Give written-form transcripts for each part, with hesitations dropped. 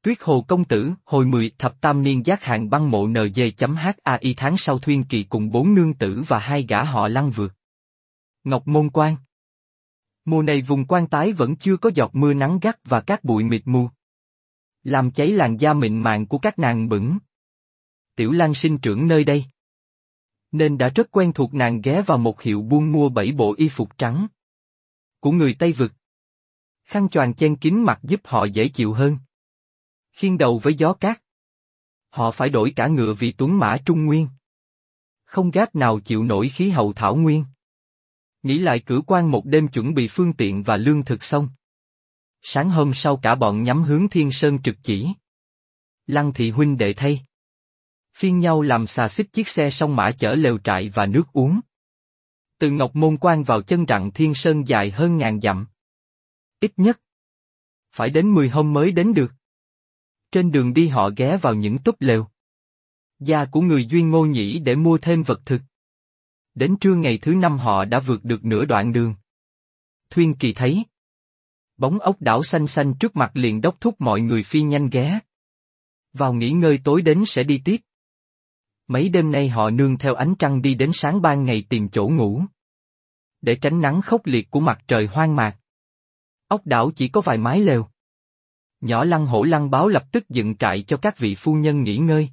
Tuyết Hồ công tử, hồi 10 thập tam niên giác hạn băng mộ NG.HAI tháng sau Thuyên Kỳ cùng 4 nương tử và 2 gã họ Lăng vượt Ngọc Môn Quan. Mùa này vùng quan tái vẫn chưa có giọt mưa nắng gắt và cát bụi mịt mù, làm cháy làn da mịn màng của các nàng bửng. Tiểu Lang sinh trưởng nơi đây, nên đã rất quen thuộc, nàng ghé vào một hiệu buôn mua 7 bộ y phục trắng của người Tây Vực. Khăn choàng chen kín mặt giúp họ dễ chịu hơn. Khiên đầu với gió cát. Họ phải đổi cả ngựa vì tuấn mã Trung Nguyên. Không gác nào chịu nổi khí hậu thảo nguyên. Nghĩ lại cử quan một đêm chuẩn bị phương tiện và lương thực xong. Sáng hôm sau cả bọn nhắm hướng Thiên Sơn trực chỉ. Lăng thị huynh đệ thay phiên nhau làm xà xích chiếc xe song mã chở lều trại và nước uống. Từ Ngọc Môn Quan vào chân rặng Thiên Sơn dài hơn 1000 dặm. Ít nhất phải đến 10 hôm mới đến được. Trên đường đi họ ghé vào những túp lều gia của người Duyên Ngô Nhĩ để mua thêm vật thực. Đến trưa ngày thứ 5 họ đã vượt được nửa đoạn đường. Thuyên Kỳ thấy bóng ốc đảo xanh xanh trước mặt liền đốc thúc mọi người phi nhanh ghé vào nghỉ ngơi, tối đến sẽ đi tiếp. Mấy đêm nay họ nương theo ánh trăng đi đến sáng ban ngày tìm chỗ ngủ. Để tránh nắng khốc liệt của mặt trời hoang mạc. Ốc đảo chỉ có vài mái lều. Nhỏ Lăng Hổ Lăng Báo lập tức dựng trại cho các vị phu nhân nghỉ ngơi.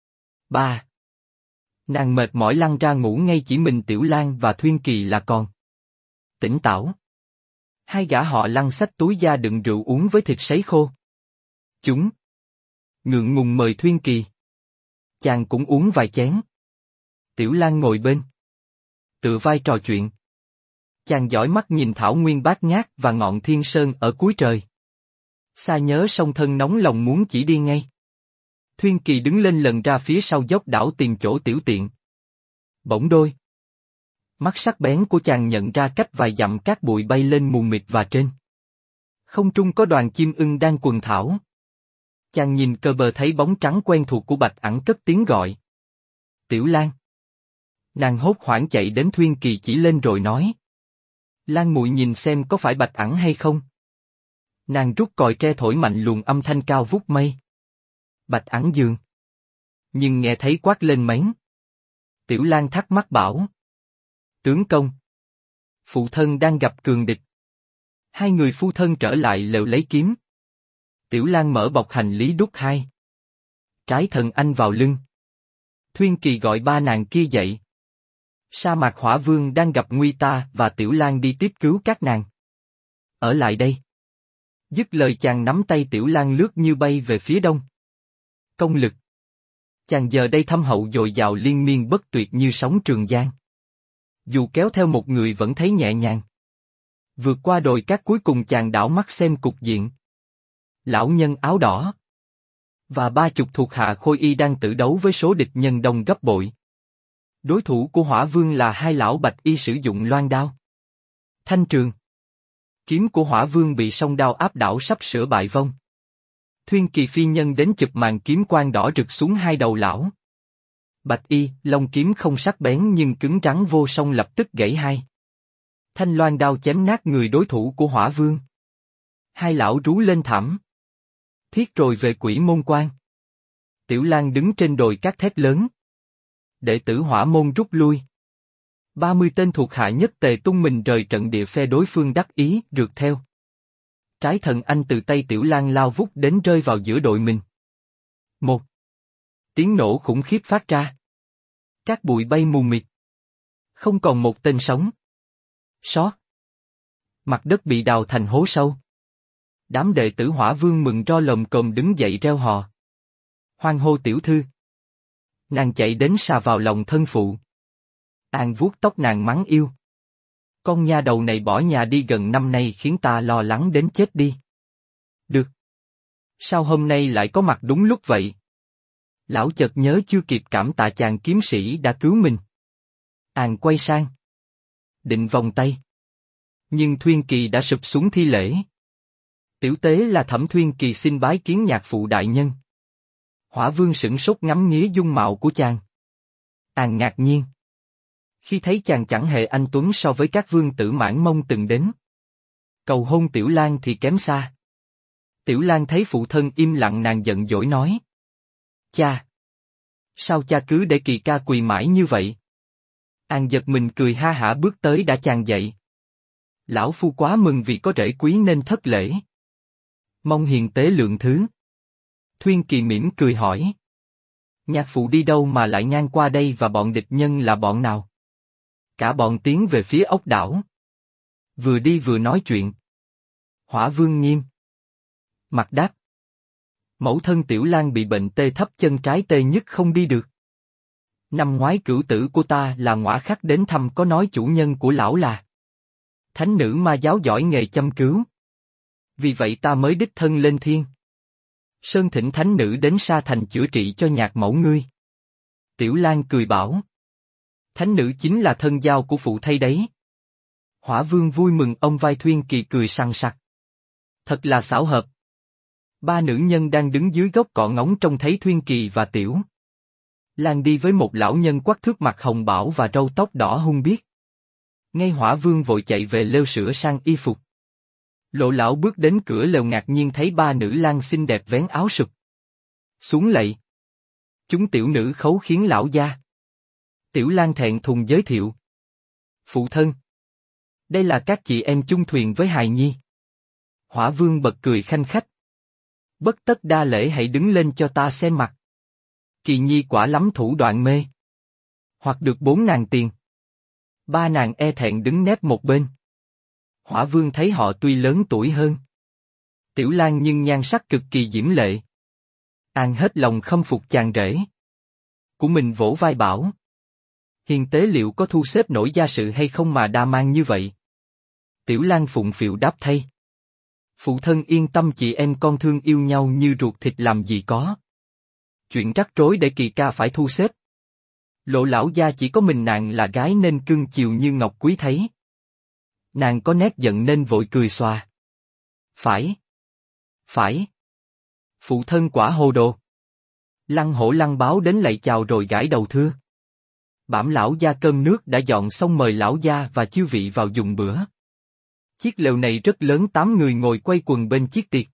Nàng mệt mỏi lăn ra ngủ ngay, chỉ mình Tiểu Lang và Thuyên Kỳ là còn tỉnh táo. 2 gã họ Lăng xách túi da đựng rượu uống với thịt sấy khô. Chúng ngượng ngùng mời Thuyên Kỳ. Chàng cũng uống vài chén. Tiểu Lang ngồi bên, tựa vai trò chuyện. Chàng dõi mắt nhìn thảo nguyên bát ngát và ngọn Thiên Sơn ở cuối trời. Xa nhớ song thân nóng lòng muốn chỉ đi ngay. Thuyên Kỳ đứng lên lần ra phía sau dốc đảo tìm chỗ tiểu tiện. Bỗng đôi mắt sắc bén của chàng nhận ra cách vài dặm cát bụi bay lên mù mịt và trên không trung có đoàn chim ưng đang quần thảo. Chàng nhìn cờ bờ thấy bóng trắng quen thuộc của Bạch Ẵng cất tiếng gọi. Tiểu Lang. Nàng hốt hoảng chạy đến Thuyên Kỳ chỉ lên rồi nói. Lang muội nhìn xem có phải Bạch Ẵng hay không. Nàng rút còi tre thổi mạnh luồng âm thanh cao vút mây. Bạch Ẵng dường nhưng nghe thấy quát lên mén. Tiểu Lang thắc mắc bảo. Tướng công. Phụ thân đang gặp cường địch. 2 người phu thân trở lại lều lấy kiếm. Tiểu Lang mở bọc hành lý đút 2 trái thần anh vào lưng. Thuyên Kỳ gọi 3 nàng kia dậy. Sa mạc Hỏa Vương đang gặp nguy, ta và Tiểu Lang đi tiếp cứu các nàng. Ở lại đây. Dứt lời chàng nắm tay Tiểu Lang lướt như bay về phía đông. Công lực chàng giờ đây thâm hậu dồi dào liên miên bất tuyệt như sóng Trường Giang. Dù kéo theo một người vẫn thấy nhẹ nhàng. Vượt qua đồi cát cuối cùng chàng đảo mắt xem cục diện. Lão nhân áo đỏ và 30 thuộc hạ Khôi Y đang tử đấu với số địch nhân đông gấp bội. Đối thủ của Hỏa Vương là 2 lão bạch y sử dụng loan đao. Thanh trường. Kiếm của Hỏa Vương bị song đao áp đảo sắp sửa bại vong. Thuyên Kỳ phi nhân đến chụp màn kiếm quang đỏ rực xuống 2 đầu lão. Bạch y, long kiếm không sắc bén nhưng cứng rắn vô song lập tức gãy 2 thanh loan đao chém nát người đối thủ của Hỏa Vương. 2 lão rú lên thảm thiết rồi về Quỷ Môn Quan. Tiểu Lang đứng trên đồi cát thét lớn. Đệ tử Hỏa Môn rút lui. 30 tên thuộc hạ nhất tề tung mình rời trận địa, phe đối phương đắc ý rượt theo. Trái thần anh từ tay Tiểu Lang lao vút đến rơi vào giữa đội mình. Một tiếng nổ khủng khiếp phát ra. Cát bụi bay mù mịt. Không còn một tên sống sót. Mặt đất bị đào thành hố sâu. Đám đệ tử Hỏa Vương mừng ro lồm cồm đứng dậy reo hò. Hoan hô tiểu thư. Nàng chạy đến xà vào lòng thân phụ. An vuốt tóc nàng mắng yêu. Con nha đầu này bỏ nhà đi gần năm nay khiến ta lo lắng đến chết đi. Được. Sao hôm nay lại có mặt đúng lúc vậy? Lão chợt nhớ chưa kịp cảm tạ chàng kiếm sĩ đã cứu mình. An quay sang. Định vòng tay. Nhưng Thuyên Kỳ đã sụp xuống thi lễ. Tiểu tế là Thẩm Thuyên Kỳ xin bái kiến nhạc phụ đại nhân. Hỏa Vương sửng sốt ngắm nghía dung mạo của chàng. An ngạc nhiên. Khi thấy chàng chẳng hề anh tuấn so với các vương tử Mãn Mông từng đến. Cầu hôn Tiểu Lang thì kém xa. Tiểu Lan thấy phụ thân im lặng nàng giận dỗi nói. Cha! Sao cha cứ để Kỳ ca quỳ mãi như vậy? An giật mình cười ha hả bước tới đã chàng dậy. Lão phu quá mừng vì có rể quý nên thất lễ. Mong hiền tế lượng thứ. Thuyên Kỳ mỉm cười hỏi. Nhạc phụ đi đâu mà lại ngang qua đây và bọn địch nhân là bọn nào? Cả bọn tiến về phía ốc đảo. Vừa đi vừa nói chuyện. Hỏa Vương nghiêm mặt đáp. Mẫu thân Tiểu Lan bị bệnh tê thấp chân trái tê nhất không đi được. Năm ngoái cửu tử của ta là Ngõa Khắc đến thăm có nói chủ nhân của lão là thánh nữ ma giáo giỏi nghề châm cứu. Vì vậy ta mới đích thân lên thiên sơn thỉnh thánh nữ đến Sa Thành chữa trị cho nhạc mẫu ngươi. Tiểu Lan cười bảo. Thánh nữ chính là thân giao của phụ thay đấy. Hỏa Vương vui mừng ông vai Thuyên Kỳ cười sằng sặc. Thật là xảo hợp. Ba nữ nhân đang đứng dưới gốc cọ ngóng trông thấy Thuyên Kỳ và Tiểu Lan đi với một lão nhân quắc thước mặt hồng bảo và râu tóc đỏ hung biếc. Ngay Hỏa Vương vội chạy về lều sửa sang y phục. Lộ lão bước đến cửa lều ngạc nhiên thấy ba nữ lang xinh đẹp vén áo sụp xuống lạy. Chúng tiểu nữ khấu khiến lão gia. Tiểu Lan thẹn thùng giới thiệu. Phụ thân. Đây là các chị em chung thuyền với hài nhi. Hỏa Vương bật cười khanh khách. Bất tất đa lễ, hãy đứng lên cho ta xem mặt. Kỳ nhi quả lắm thủ đoạn mê. Hoặc được 4 nàng tiền. 3 nàng e thẹn đứng nép một bên. Hỏa Vương thấy họ tuy lớn tuổi hơn Tiểu Lan nhưng nhan sắc cực kỳ diễm lệ. An hết lòng khâm phục chàng rể của mình, vỗ vai bảo. Hiền tế liệu có thu xếp nổi gia sự hay không mà đa mang như vậy? Tiểu Lan phụng phịu đáp thay. Phụ thân yên tâm, chị em con thương yêu nhau như ruột thịt làm gì có. Chuyện rắc rối để Kỳ ca phải thu xếp. Lộ lão gia chỉ có mình nàng là gái nên cưng chiều như ngọc quý thấy. Nàng có nét giận nên vội cười xòa. Phải. Phải. Phụ thân quả hồ đồ. Lăng Hổ Lăng báo đến lạy chào rồi gãi đầu thưa. Bảm lão gia cơm nước đã dọn xong, mời lão gia và chư vị vào dùng bữa. Chiếc lều này rất lớn, 8 người ngồi quay quần bên chiếc tiệc.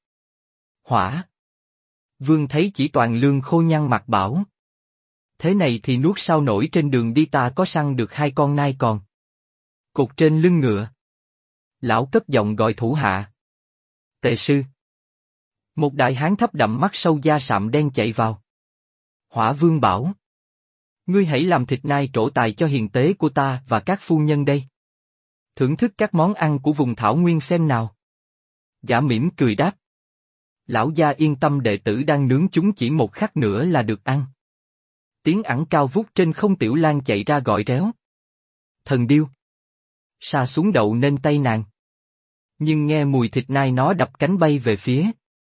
Hỏa Vương thấy chỉ toàn lương khô nhăn mặt bảo. Thế này thì nuốt sao nổi, trên đường đi ta có săn được 2 con nai còn cột trên lưng ngựa. Lão cất giọng gọi thủ hạ. Tề sư. Một đại hán thấp đậm mắt sâu da sạm đen chạy vào. Hỏa Vương bảo. Ngươi hãy làm thịt nai trổ tài cho hiền tế của ta và các phu nhân đây. Thưởng thức các món ăn của vùng thảo nguyên xem nào. Gã mỉm cười đáp. Lão gia yên tâm, đệ tử đang nướng chúng chỉ một khắc nữa là được ăn. Tiếng ẵng cao vút trên không. Tiểu Lan chạy ra gọi réo. Thần điêu. Sa xuống đậu nên tay nàng. Nhưng nghe mùi thịt nai nó đập cánh bay về phía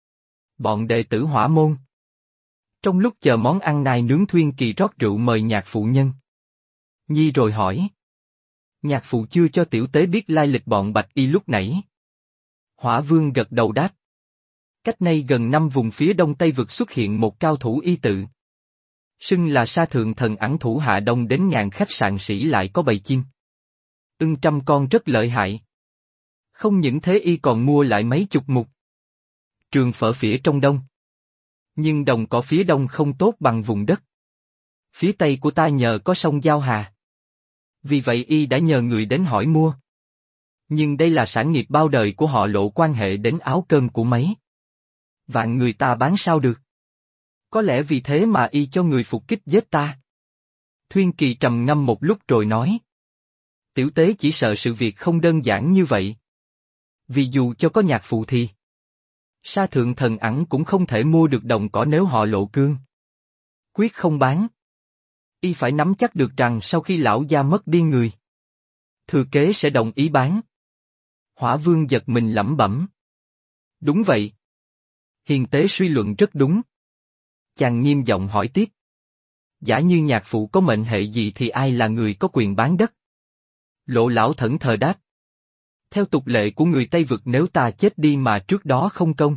bọn đệ tử Hỏa môn. Trong lúc chờ món ăn nai nướng, Thuyên Kỳ rót rượu mời nhạc phụ nhân nhi rồi hỏi. Nhạc phụ chưa cho tiểu tế biết lai lịch bọn Bạch Y lúc nãy. Hỏa Vương gật đầu đáp. Cách nay gần 5 vùng phía đông Tây vực xuất hiện một cao thủ y tự. Xưng là Sa Thượng Thần ẵn, thủ hạ đông đến ngàn khách sạn sĩ lại có bầy chim. Ưng 100 con rất lợi hại. Không những thế y còn mua lại mấy chục mục trường phở phía trong đông. Nhưng đồng cỏ phía đông không tốt bằng vùng đất phía tây của ta nhờ có sông Giao Hà. Vì vậy y đã nhờ người đến hỏi mua. Nhưng đây là sản nghiệp bao đời của họ Lộ, quan hệ đến áo cơm của mấy vạn người ta bán sao được. Có lẽ vì thế mà y cho người phục kích giết ta. Thuyên Kỳ trầm ngâm một lúc rồi nói. Tiểu tế chỉ sợ sự việc không đơn giản như vậy. Vì dù cho có nhạc phụ thì Sa Thượng Thần ẵn cũng không thể mua được đồng cỏ nếu họ Lộ cương quyết không bán. Y phải nắm chắc được rằng sau khi lão gia mất đi, người thừa kế sẽ đồng ý bán. Hỏa Vương giật mình lẩm bẩm. Đúng vậy. Hiền tế suy luận rất đúng. Chàng nghiêm giọng hỏi tiếp. Giả như nhạc phụ có mệnh hệ gì thì ai là người có quyền bán đất? Lộ lão thẫn thờ đáp. Theo tục lệ của người Tây Vực, nếu ta chết đi mà trước đó không công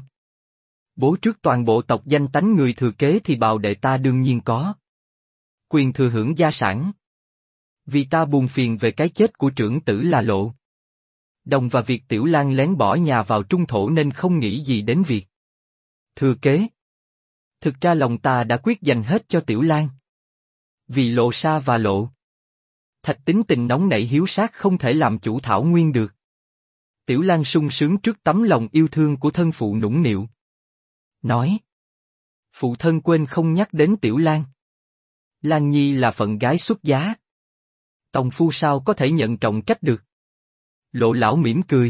bố trước toàn bộ tộc danh tánh người thừa kế thì bào đệ ta đương nhiên có quyền thừa hưởng gia sản. Vì ta buồn phiền về cái chết của trưởng tử là Lộ Đồng và việc Tiểu Lan lén bỏ nhà vào trung thổ nên không nghĩ gì đến việc Thừa kế. Thực ra lòng ta đã quyết dành hết cho Tiểu Lan. Vì Lộ Sa và Lộ Thạch tính tình nóng nảy hiếu sát không thể làm chủ Thảo Nguyên được. Tiểu Lan sung sướng trước tấm lòng yêu thương của thân phụ nũng nịu. Nói. Phụ thân quên không nhắc đến Tiểu Lan. Lan Nhi là phận gái xuất giá. Tòng phu sao có thể nhận trọng trách được. Lộ lão mỉm cười.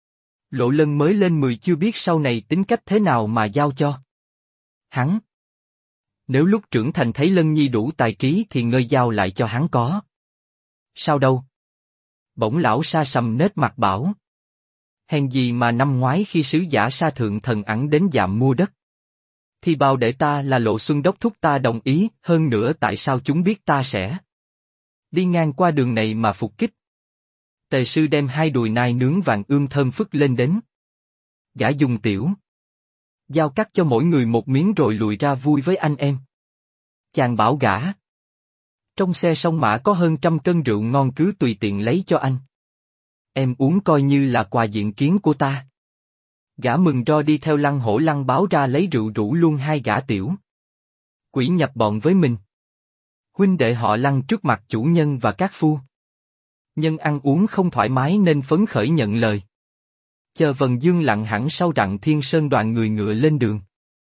Lộ Lân mới lên 10 chưa biết sau này tính cách thế nào mà giao cho hắn. Nếu lúc trưởng thành thấy Lân Nhi đủ tài trí thì ngơi giao lại cho hắn có. Sao đâu? Bỗng lão sa sầm nết mặt bảo. Hèn gì mà năm ngoái khi sứ giả Sa Thượng Thần ẵn đến dạm mua đất. Thì bao để ta là Lộ Xuân đốc thúc ta đồng ý, hơn nữa tại sao chúng biết ta sẽ đi ngang qua đường này mà phục kích. Tề sư đem 2 đùi nai nướng vàng ươm thơm phức lên đến. Gã dùng tiểu dao cắt cho mỗi người một miếng rồi lùi ra vui với anh em. Chàng bảo gã. Trong xe sông mã có hơn 100 cân rượu ngon cứ tùy tiện lấy cho anh. Em uống coi như là quà diện kiến của ta. Gã mừng ro đi theo Lăng Hổ Lăng báo ra lấy rượu rủ luôn 2 gã tiểu quỷ nhập bọn với mình. Huynh đệ họ Lăng trước mặt chủ nhân và các phu nhân ăn uống không thoải mái nên phấn khởi nhận lời. Chờ vần dương lặng hẳn sau Rặng Thiên Sơn đoàn người ngựa lên đường.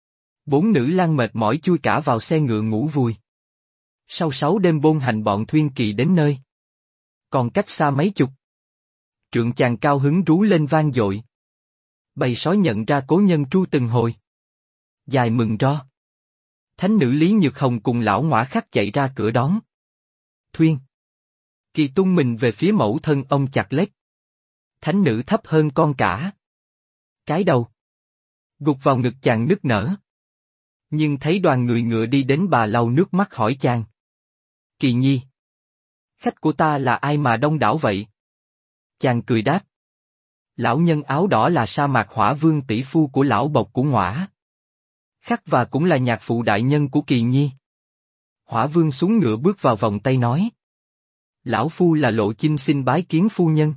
4 nữ lang mệt mỏi chui cả vào xe ngựa ngủ vùi. Sau 6 đêm bôn hành bọn Thuyên Kỳ đến nơi. Còn cách xa mấy chục. Trượng chàng cao hứng rú lên vang dội. Bầy sói nhận ra cố nhân tru từng hồi. Dài mừng ro. Thánh nữ Lý Nhược Hồng cùng lão Ngõa Khắc chạy ra cửa đón. Thuyên Kỳ tung mình về phía mẫu thân ông chặt lết. Thánh nữ thấp hơn con cả. Cái đầu gục vào ngực chàng nức nở. Nhưng thấy đoàn người ngựa đi đến bà lau nước mắt hỏi chàng. Kỳ nhi. Khách của ta là ai mà đông đảo vậy? Chàng cười đáp. Lão nhân áo đỏ là sa mạc hỏa vương tỷ phu của lão bộc của Ngõa Khắc và cũng là nhạc phụ đại nhân của Kỳ nhi. Hỏa vương xuống ngựa bước vào vòng tay nói. Lão phu là Lộ Chinh xin bái kiến phu nhân.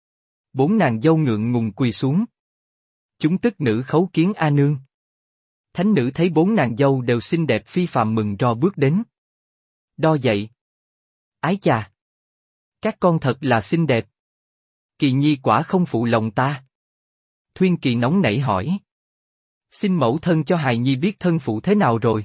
4 nàng dâu ngượng ngùng quỳ xuống. Chúng tức nữ khấu kiến A nương. Thánh nữ thấy 4 nàng dâu đều xinh đẹp phi phàm mừng ro bước đến. Đo dậy. Ái chà. Các con thật là xinh đẹp. Kỳ nhi quả không phụ lòng ta. Thuyên Kỳ nóng nảy hỏi. Xin mẫu thân cho hài nhi biết thân phụ thế nào rồi.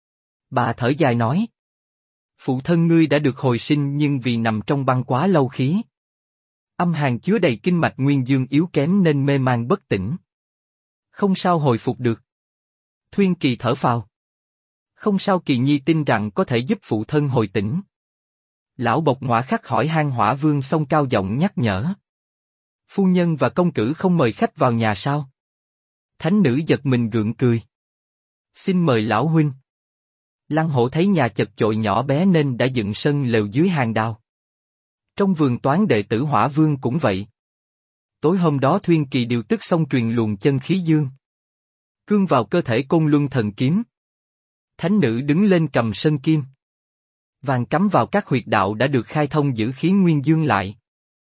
Bà thở dài nói. Phụ thân ngươi đã được hồi sinh nhưng vì nằm trong băng quá lâu khí. Âm hàn chứa đầy kinh mạch nguyên dương yếu kém nên mê man bất tỉnh. Không sao hồi phục được. Thuyên Kỳ thở phào. Không sao, Kỳ nhi tin rằng có thể giúp phụ thân hồi tỉnh. Lão bộc Ngõa Khắc hỏi han Hỏa vương xong cao giọng nhắc nhở. Phu nhân và công cử không mời khách vào nhà sao? Thánh nữ giật mình gượng cười. Xin mời lão huynh. Lăng Hổ thấy nhà chật chội nhỏ bé nên đã dựng sân lều dưới hàng đào. Trong vườn toán đệ tử Hỏa vương cũng vậy. Tối hôm đó Thuyên Kỳ điều tức xong truyền luồng chân khí dương cương vào cơ thể Côn Luân thần kiếm. Thánh nữ đứng lên cầm sân kim vàng cắm vào các huyệt đạo đã được khai thông giữ khí nguyên dương lại.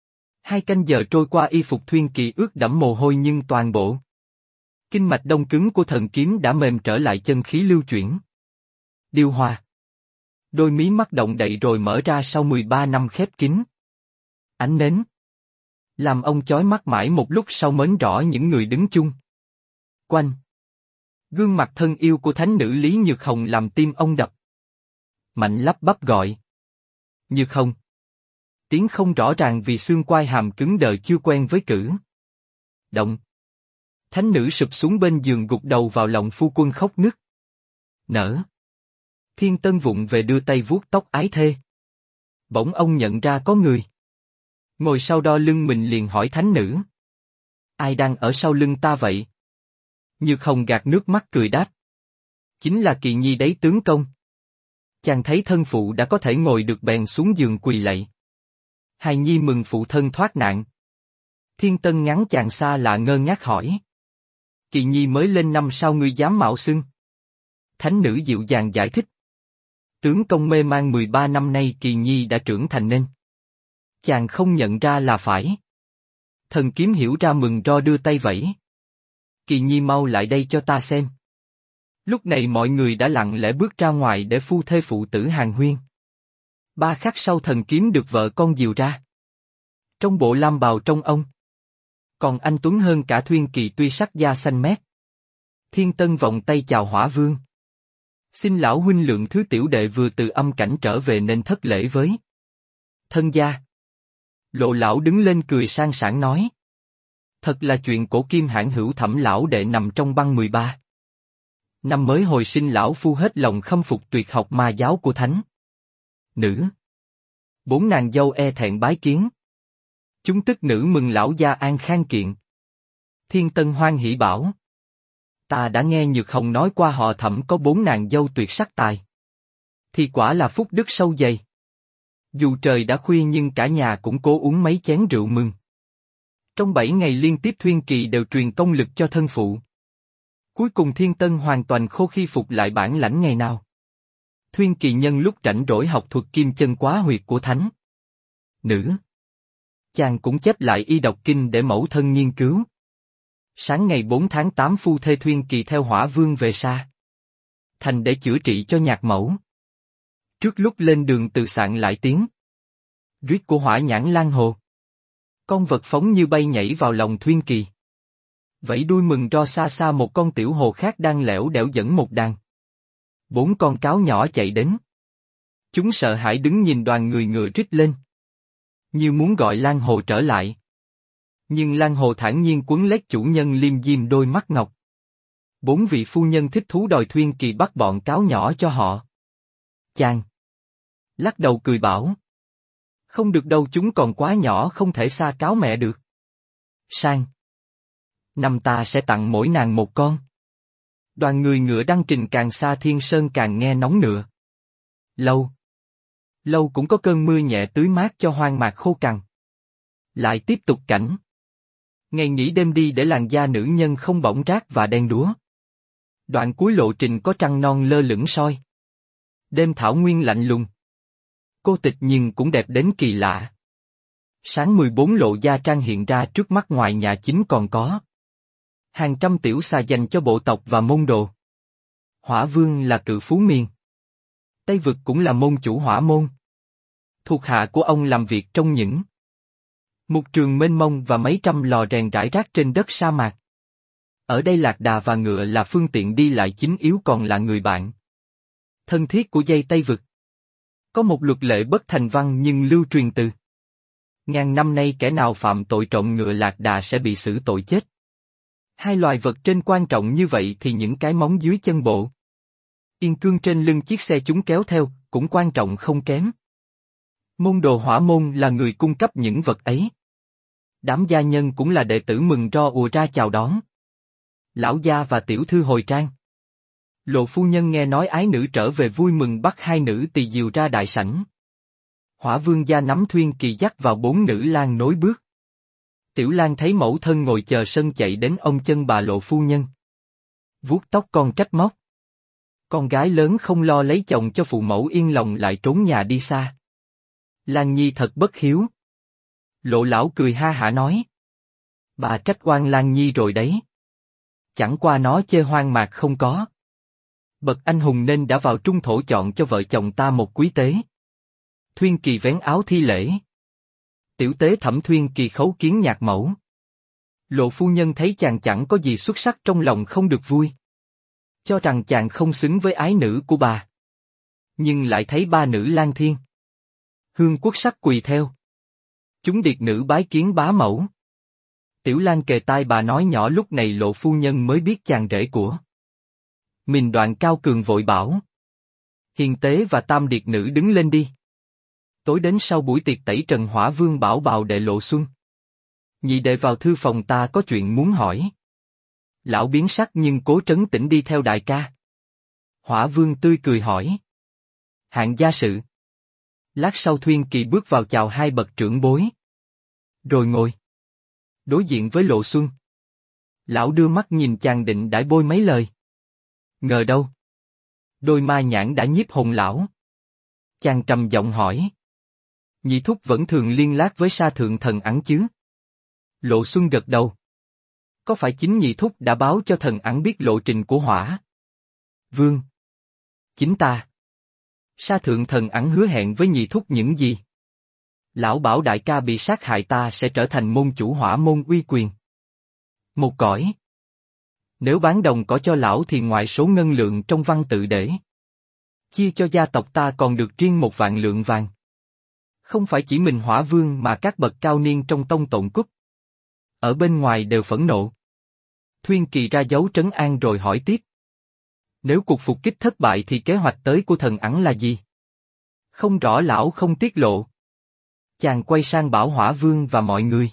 2 canh giờ trôi qua, y phục Thuyên Kỳ ướt đẫm mồ hôi nhưng toàn bộ kinh mạch đông cứng của thần kiếm đã mềm trở lại, chân khí lưu chuyển. Điều hòa. Đôi mí mắt động đậy rồi mở ra sau 13 năm khép kín. Ánh nến làm ông chói mắt mãi một lúc sau mến rõ những người đứng chung quanh. Gương mặt thân yêu của thánh nữ Lý Nhược Hồng làm tim ông đập mạnh, lắp bắp gọi. Nhược Hồng. Tiếng không rõ ràng vì xương quai hàm cứng đờ chưa quen với cử động. Thánh nữ sụp xuống bên giường gục đầu vào lòng phu quân khóc nức nở. Thiên Tân vụng về đưa tay vuốt tóc ái thê. Bỗng ông nhận ra có người ngồi sau đo lưng mình, liền hỏi thánh nữ. Ai đang ở sau lưng ta vậy? Nhược Hồng gạt nước mắt cười đáp. Chính là Kỳ nhi đấy tướng công. Chàng thấy thân phụ đã có thể ngồi được bèn xuống giường quỳ lạy. Hài nhi mừng phụ thân thoát nạn. Thiên Tân ngắn chàng xa lạ ngơ ngác hỏi. Kỳ nhi mới lên năm sao ngươi dám mạo xưng? Thánh nữ dịu dàng giải thích. Tướng công mê man 13 năm nay, Kỳ nhi đã trưởng thành nên chàng không nhận ra là phải. Thần kiếm hiểu ra mừng ro đưa tay vẫy. Kỳ nhi mau lại đây cho ta xem. Lúc này mọi người đã lặng lẽ bước ra ngoài để phu thê phụ tử hàn huyên. 3 khắc sau thần kiếm được vợ con dìu ra. Trong bộ lam bào trong ông. Còn anh tuấn hơn cả Thuyên Kỳ tuy sắc da xanh mét. Thiên Tân vọng tay chào Hỏa Vương. Xin lão huynh lượng thứ tiểu đệ vừa từ âm cảnh trở về nên thất lễ với thân gia. Lộ lão đứng lên cười sang sảng nói. Thật là chuyện cổ kim hãn hữu Thẩm lão đệ nằm trong băng 13. Năm mới hồi sinh lão phu hết lòng khâm phục tuyệt học ma giáo của thánh nữ. 4 nàng dâu e thẹn bái kiến. Chúng tức nữ mừng lão gia an khang kiện. Thiên Tân hoan hỉ bảo. Ta đã nghe Nhược Hồng nói qua họ Thẩm có 4 nàng dâu tuyệt sắc tài. Thì quả là phúc đức sâu dày. Dù trời đã khuya nhưng cả nhà cũng cố uống mấy chén rượu mừng. Trong 7 ngày liên tiếp Thuyên Kỳ đều truyền công lực cho thân phụ. Cuối cùng Thiên Tân hoàn toàn khô khi phục lại bản lãnh ngày nào. Thuyên Kỳ nhân lúc rảnh rỗi học thuật kim chân quá huyệt của thánh nữ. Chàng cũng chép lại y đọc kinh để mẫu thân nghiên cứu. Sáng ngày 4 tháng 8 phu thê Thuyên Kỳ theo Hỏa Vương về Sa Thành để chữa trị cho nhạc mẫu. Trước lúc lên đường từ sạn lại tiếng rít của Hỏa Nhãn Lan Hồ. Con vật phóng như bay nhảy vào lòng Thuyên Kỳ. Vẫy đuôi mừng ro xa xa một con tiểu hồ khác đang lẻo đẻo dẫn một đàn. 4 con cáo nhỏ chạy đến. Chúng sợ hãi đứng nhìn đoàn người ngựa rít lên. Như muốn gọi Lan Hồ trở lại. Nhưng Lan Hồ thản nhiên quấn lấy chủ nhân liêm diêm đôi mắt ngọc. 4 vị phu nhân thích thú đòi Thuyên Kỳ bắt bọn cáo nhỏ cho họ. Chàng lắc đầu cười bảo. Không được đâu, chúng còn quá nhỏ không thể xa cáo mẹ được. Sang năm ta sẽ tặng mỗi nàng một con. Đoàn người ngựa đăng trình càng xa Thiên Sơn càng nghe nóng nựa. Lâu cũng có cơn mưa nhẹ tưới mát cho hoang mạc khô cằn. Lại tiếp tục cảnh. Ngày nghỉ đêm đi để làn da nữ nhân không bỏng rát và đen đúa. Đoạn cuối lộ trình có trăng non lơ lửng soi. Đêm thảo nguyên lạnh lùng. Cô tịch nhưng cũng đẹp đến kỳ lạ. Sáng 14 lộ gia trang hiện ra trước mắt, ngoài nhà chính còn có hàng trăm tiểu xà dành cho bộ tộc và môn đồ. Hỏa Vương là cự phú miền Tây Vực, cũng là môn chủ hỏa môn. Thuộc hạ của ông làm việc trong những mục trường mênh mông và mấy trăm lò rèn rải rác trên đất sa mạc. Ở đây lạc đà và ngựa là phương tiện đi lại chính yếu, còn là người bạn thân thiết của dây Tây Vực. Có một luật lệ bất thành văn nhưng lưu truyền từ ngàn năm nay, kẻ nào phạm tội trộm ngựa lạc đà sẽ bị xử tội chết. Hai loài vật trên quan trọng như vậy thì những cái móng dưới chân bộ yên cương trên lưng chiếc xe chúng kéo theo cũng quan trọng không kém. Môn đồ hỏa môn là người cung cấp những vật ấy. Đám gia nhân cũng là đệ tử mừng ro ùa ra chào đón. Lão gia và tiểu thư hồi trang. Lộ phu nhân nghe nói ái nữ trở về vui mừng bắt 2 nữ tỳ diều ra đại sảnh. Hỏa Vương gia nắm Thuyên Kỳ dắt vào 4 nữ lang nối bước. Tiểu Lang thấy mẫu thân ngồi chờ sân chạy đến ôm chân bà Lộ phu nhân. Vuốt tóc con trách móc. Con gái lớn không lo lấy chồng cho phụ mẫu yên lòng lại trốn nhà đi xa. Lan Nhi thật bất hiếu. Lộ lão cười ha hả nói. Bà trách oan Lan Nhi rồi đấy. Chẳng qua nó chê hoang mạc không có bậc anh hùng nên đã vào trung thổ chọn cho vợ chồng ta một quý tế. Thuyên Kỳ vén áo thi lễ. Tiểu tế Thẩm Thuyên Kỳ khấu kiến nhạc mẫu. Lộ phu nhân thấy chàng chẳng có gì xuất sắc trong lòng không được vui. Cho rằng chàng không xứng với ái nữ của bà. Nhưng lại thấy 3 nữ lang thiên Hương Quốc sắc quỳ theo. Chúng điệt nữ bái kiến bá mẫu. Tiểu Lang kề tai bà nói nhỏ, lúc này Lộ phu nhân mới biết chàng rể của mình. Đoạn cao cường vội bảo. Hiền tế và tam điệt nữ đứng lên đi. Tối đến sau buổi tiệc tẩy trần, Hỏa Vương bảo bào đệ Lộ Xuân. Nhị đệ vào thư phòng, ta có chuyện muốn hỏi. Lão biến sắc nhưng cố trấn tĩnh đi theo đại ca. Hỏa Vương tươi cười hỏi. Hạng gia sự. Lát sau Thuyên Kỳ bước vào chào 2 bậc trưởng bối. Rồi ngồi đối diện với Lộ Xuân. Lão đưa mắt nhìn chàng định đãi bôi mấy lời. Ngờ đâu đôi ma nhãn đã nhiếp hồn lão. Chàng trầm giọng hỏi. Nhị thúc vẫn thường liên lạc với Sa Thượng Thần Ẵn chứ? Lộ Xuân gật đầu. Có phải chính nhị thúc đã báo cho Thần Ẵn biết lộ trình của Hỏa Vương. Chính ta. Sa thượng thần ẵn hứa hẹn với nhị thúc những gì? Lão bảo đại ca bị sát hại ta sẽ trở thành môn chủ hỏa môn uy quyền. Một cõi. Nếu bán đồng cỏ cho lão thì ngoài số ngân lượng trong văn tự để chia cho gia tộc ta còn được riêng 1.000 lượng vàng. Không phải chỉ mình Hỏa Vương mà các bậc cao niên trong tông Tộn Cúc ở bên ngoài đều phẫn nộ. Thuyên Kỳ ra dấu trấn an rồi hỏi tiếp. Nếu cuộc phục kích thất bại thì kế hoạch tới của thần ẵn là gì? Không rõ lão không tiết lộ. Chàng quay sang bảo Hỏa Vương và mọi người.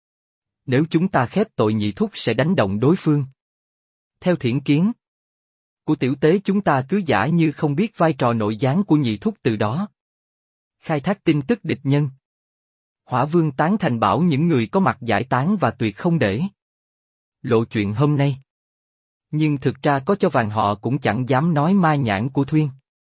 Nếu chúng ta khép tội nhị thúc sẽ đánh động đối phương. Theo thiển kiến của tiểu tế chúng ta cứ giả như không biết vai trò nội gián của nhị thúc từ đó. Khai thác tin tức địch nhân. Hỏa Vương tán thành bảo những người có mặt giải tán và tuyệt không để lộ chuyện hôm nay. Nhưng thực ra có cho vàng họ cũng chẳng dám nói ma nhãn của Thuyên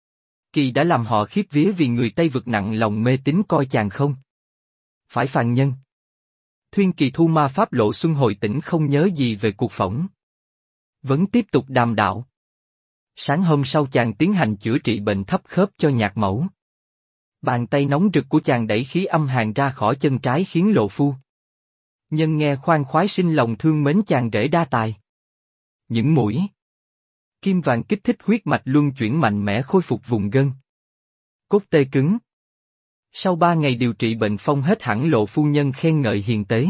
Kỳ đã làm họ khiếp vía vì người Tây vực nặng lòng mê tín coi chàng không phải phàm nhân. Thuyên Kỳ thu ma pháp lộ xuân hồi tỉnh không nhớ gì về cuộc phỏng vẫn tiếp tục đàm đạo. Sáng hôm sau chàng tiến hành chữa trị bệnh thấp khớp cho Nhạc Mẫu. Bàn tay nóng rực của chàng đẩy khí âm hàn ra khỏi chân trái khiến Lộ Phu Nhân nghe khoan khoái sinh lòng thương mến chàng rể đa tài. Những mũi kim vàng kích thích huyết mạch luân chuyển mạnh mẽ khôi phục vùng gân cốt tê cứng. Sau 3 ngày điều trị bệnh phong hết hẳn, Lộ Phu Nhân khen ngợi hiền tế.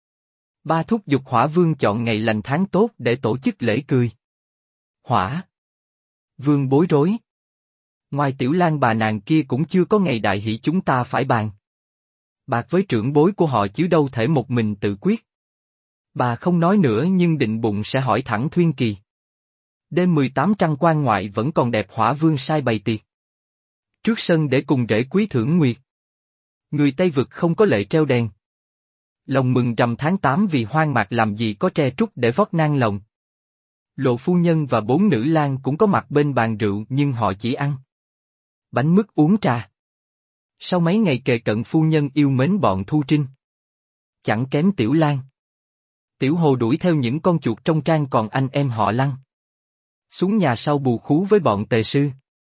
Ba thúc giục Hỏa Vương chọn ngày lành tháng tốt để tổ chức lễ cười. Hỏa Vương bối rối. Ngoài Tiểu Lan bà nàng kia cũng chưa có ngày đại hỷ chúng ta phải bàn bạc với trưởng bối của họ chứ đâu thể một mình tự quyết. Bà không nói nữa nhưng định bụng sẽ hỏi thẳng Thuyên Kỳ. Đêm 18 trăng quan ngoại vẫn còn đẹp, Hỏa Vương sai bày tiệc trước sân để cùng rể quý thưởng nguyệt. Người Tây Vực không có lệ treo đèn. Lòng mừng rằm tháng 8 vì hoang mạc làm gì có tre trúc để vót nang lòng. Lộ Phu Nhân và 4 nữ lang cũng có mặt bên bàn rượu nhưng họ chỉ ăn bánh mứt uống trà. Sau mấy ngày kề cận, Phu Nhân yêu mến bọn Thu Trinh. Chẳng kém Tiểu Lan. Tiểu Hồ đuổi theo những con chuột trong trang, còn anh em họ Lăng xuống nhà sau bù khú với bọn Tề Sư.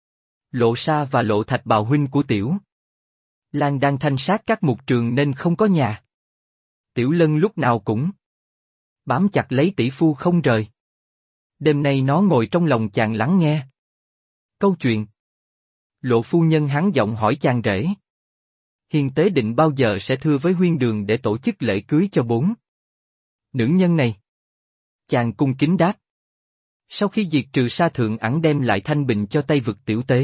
Lộ Sa và Lộ Thạch bào huynh của Tiểu Lan đang thanh sát các mục trường nên không có nhà. Tiểu Lân lúc nào cũng bám chặt lấy tỷ phu không rời. Đêm nay nó ngồi trong lòng chàng lắng nghe câu chuyện. Lộ Phu Nhân hắn giọng hỏi chàng rể. Hiền tế định bao giờ sẽ thưa với Huyên Đường để tổ chức lễ cưới cho 4 nữ nhân này? Chàng cung kính đáp. Sau khi diệt trừ Sa thượng ẵn đem lại thanh bình cho Tây vực tiểu tế,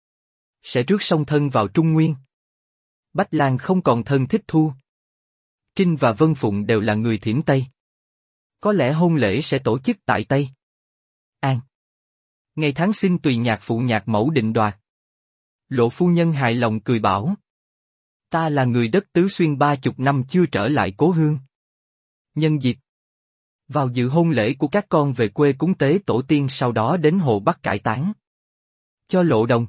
sẽ rước song thân vào Trung Nguyên. Bách Lan không còn thân thích Thu Trinh và Vân Phụng đều là người Thiểm Tây. Có lẽ hôn lễ sẽ tổ chức tại Tây An. Ngày tháng xin tùy nhạc phụ Nhạc Mẫu định đoạt. Lộ Phu Nhân hài lòng cười bảo. Ta là người đất Tứ Xuyên 30 năm chưa trở lại cố hương. Nhân dịp vào dự hôn lễ của các con về quê cúng tế tổ tiên, sau đó đến Hồ Bắc cải táng cho Lộ Đồng.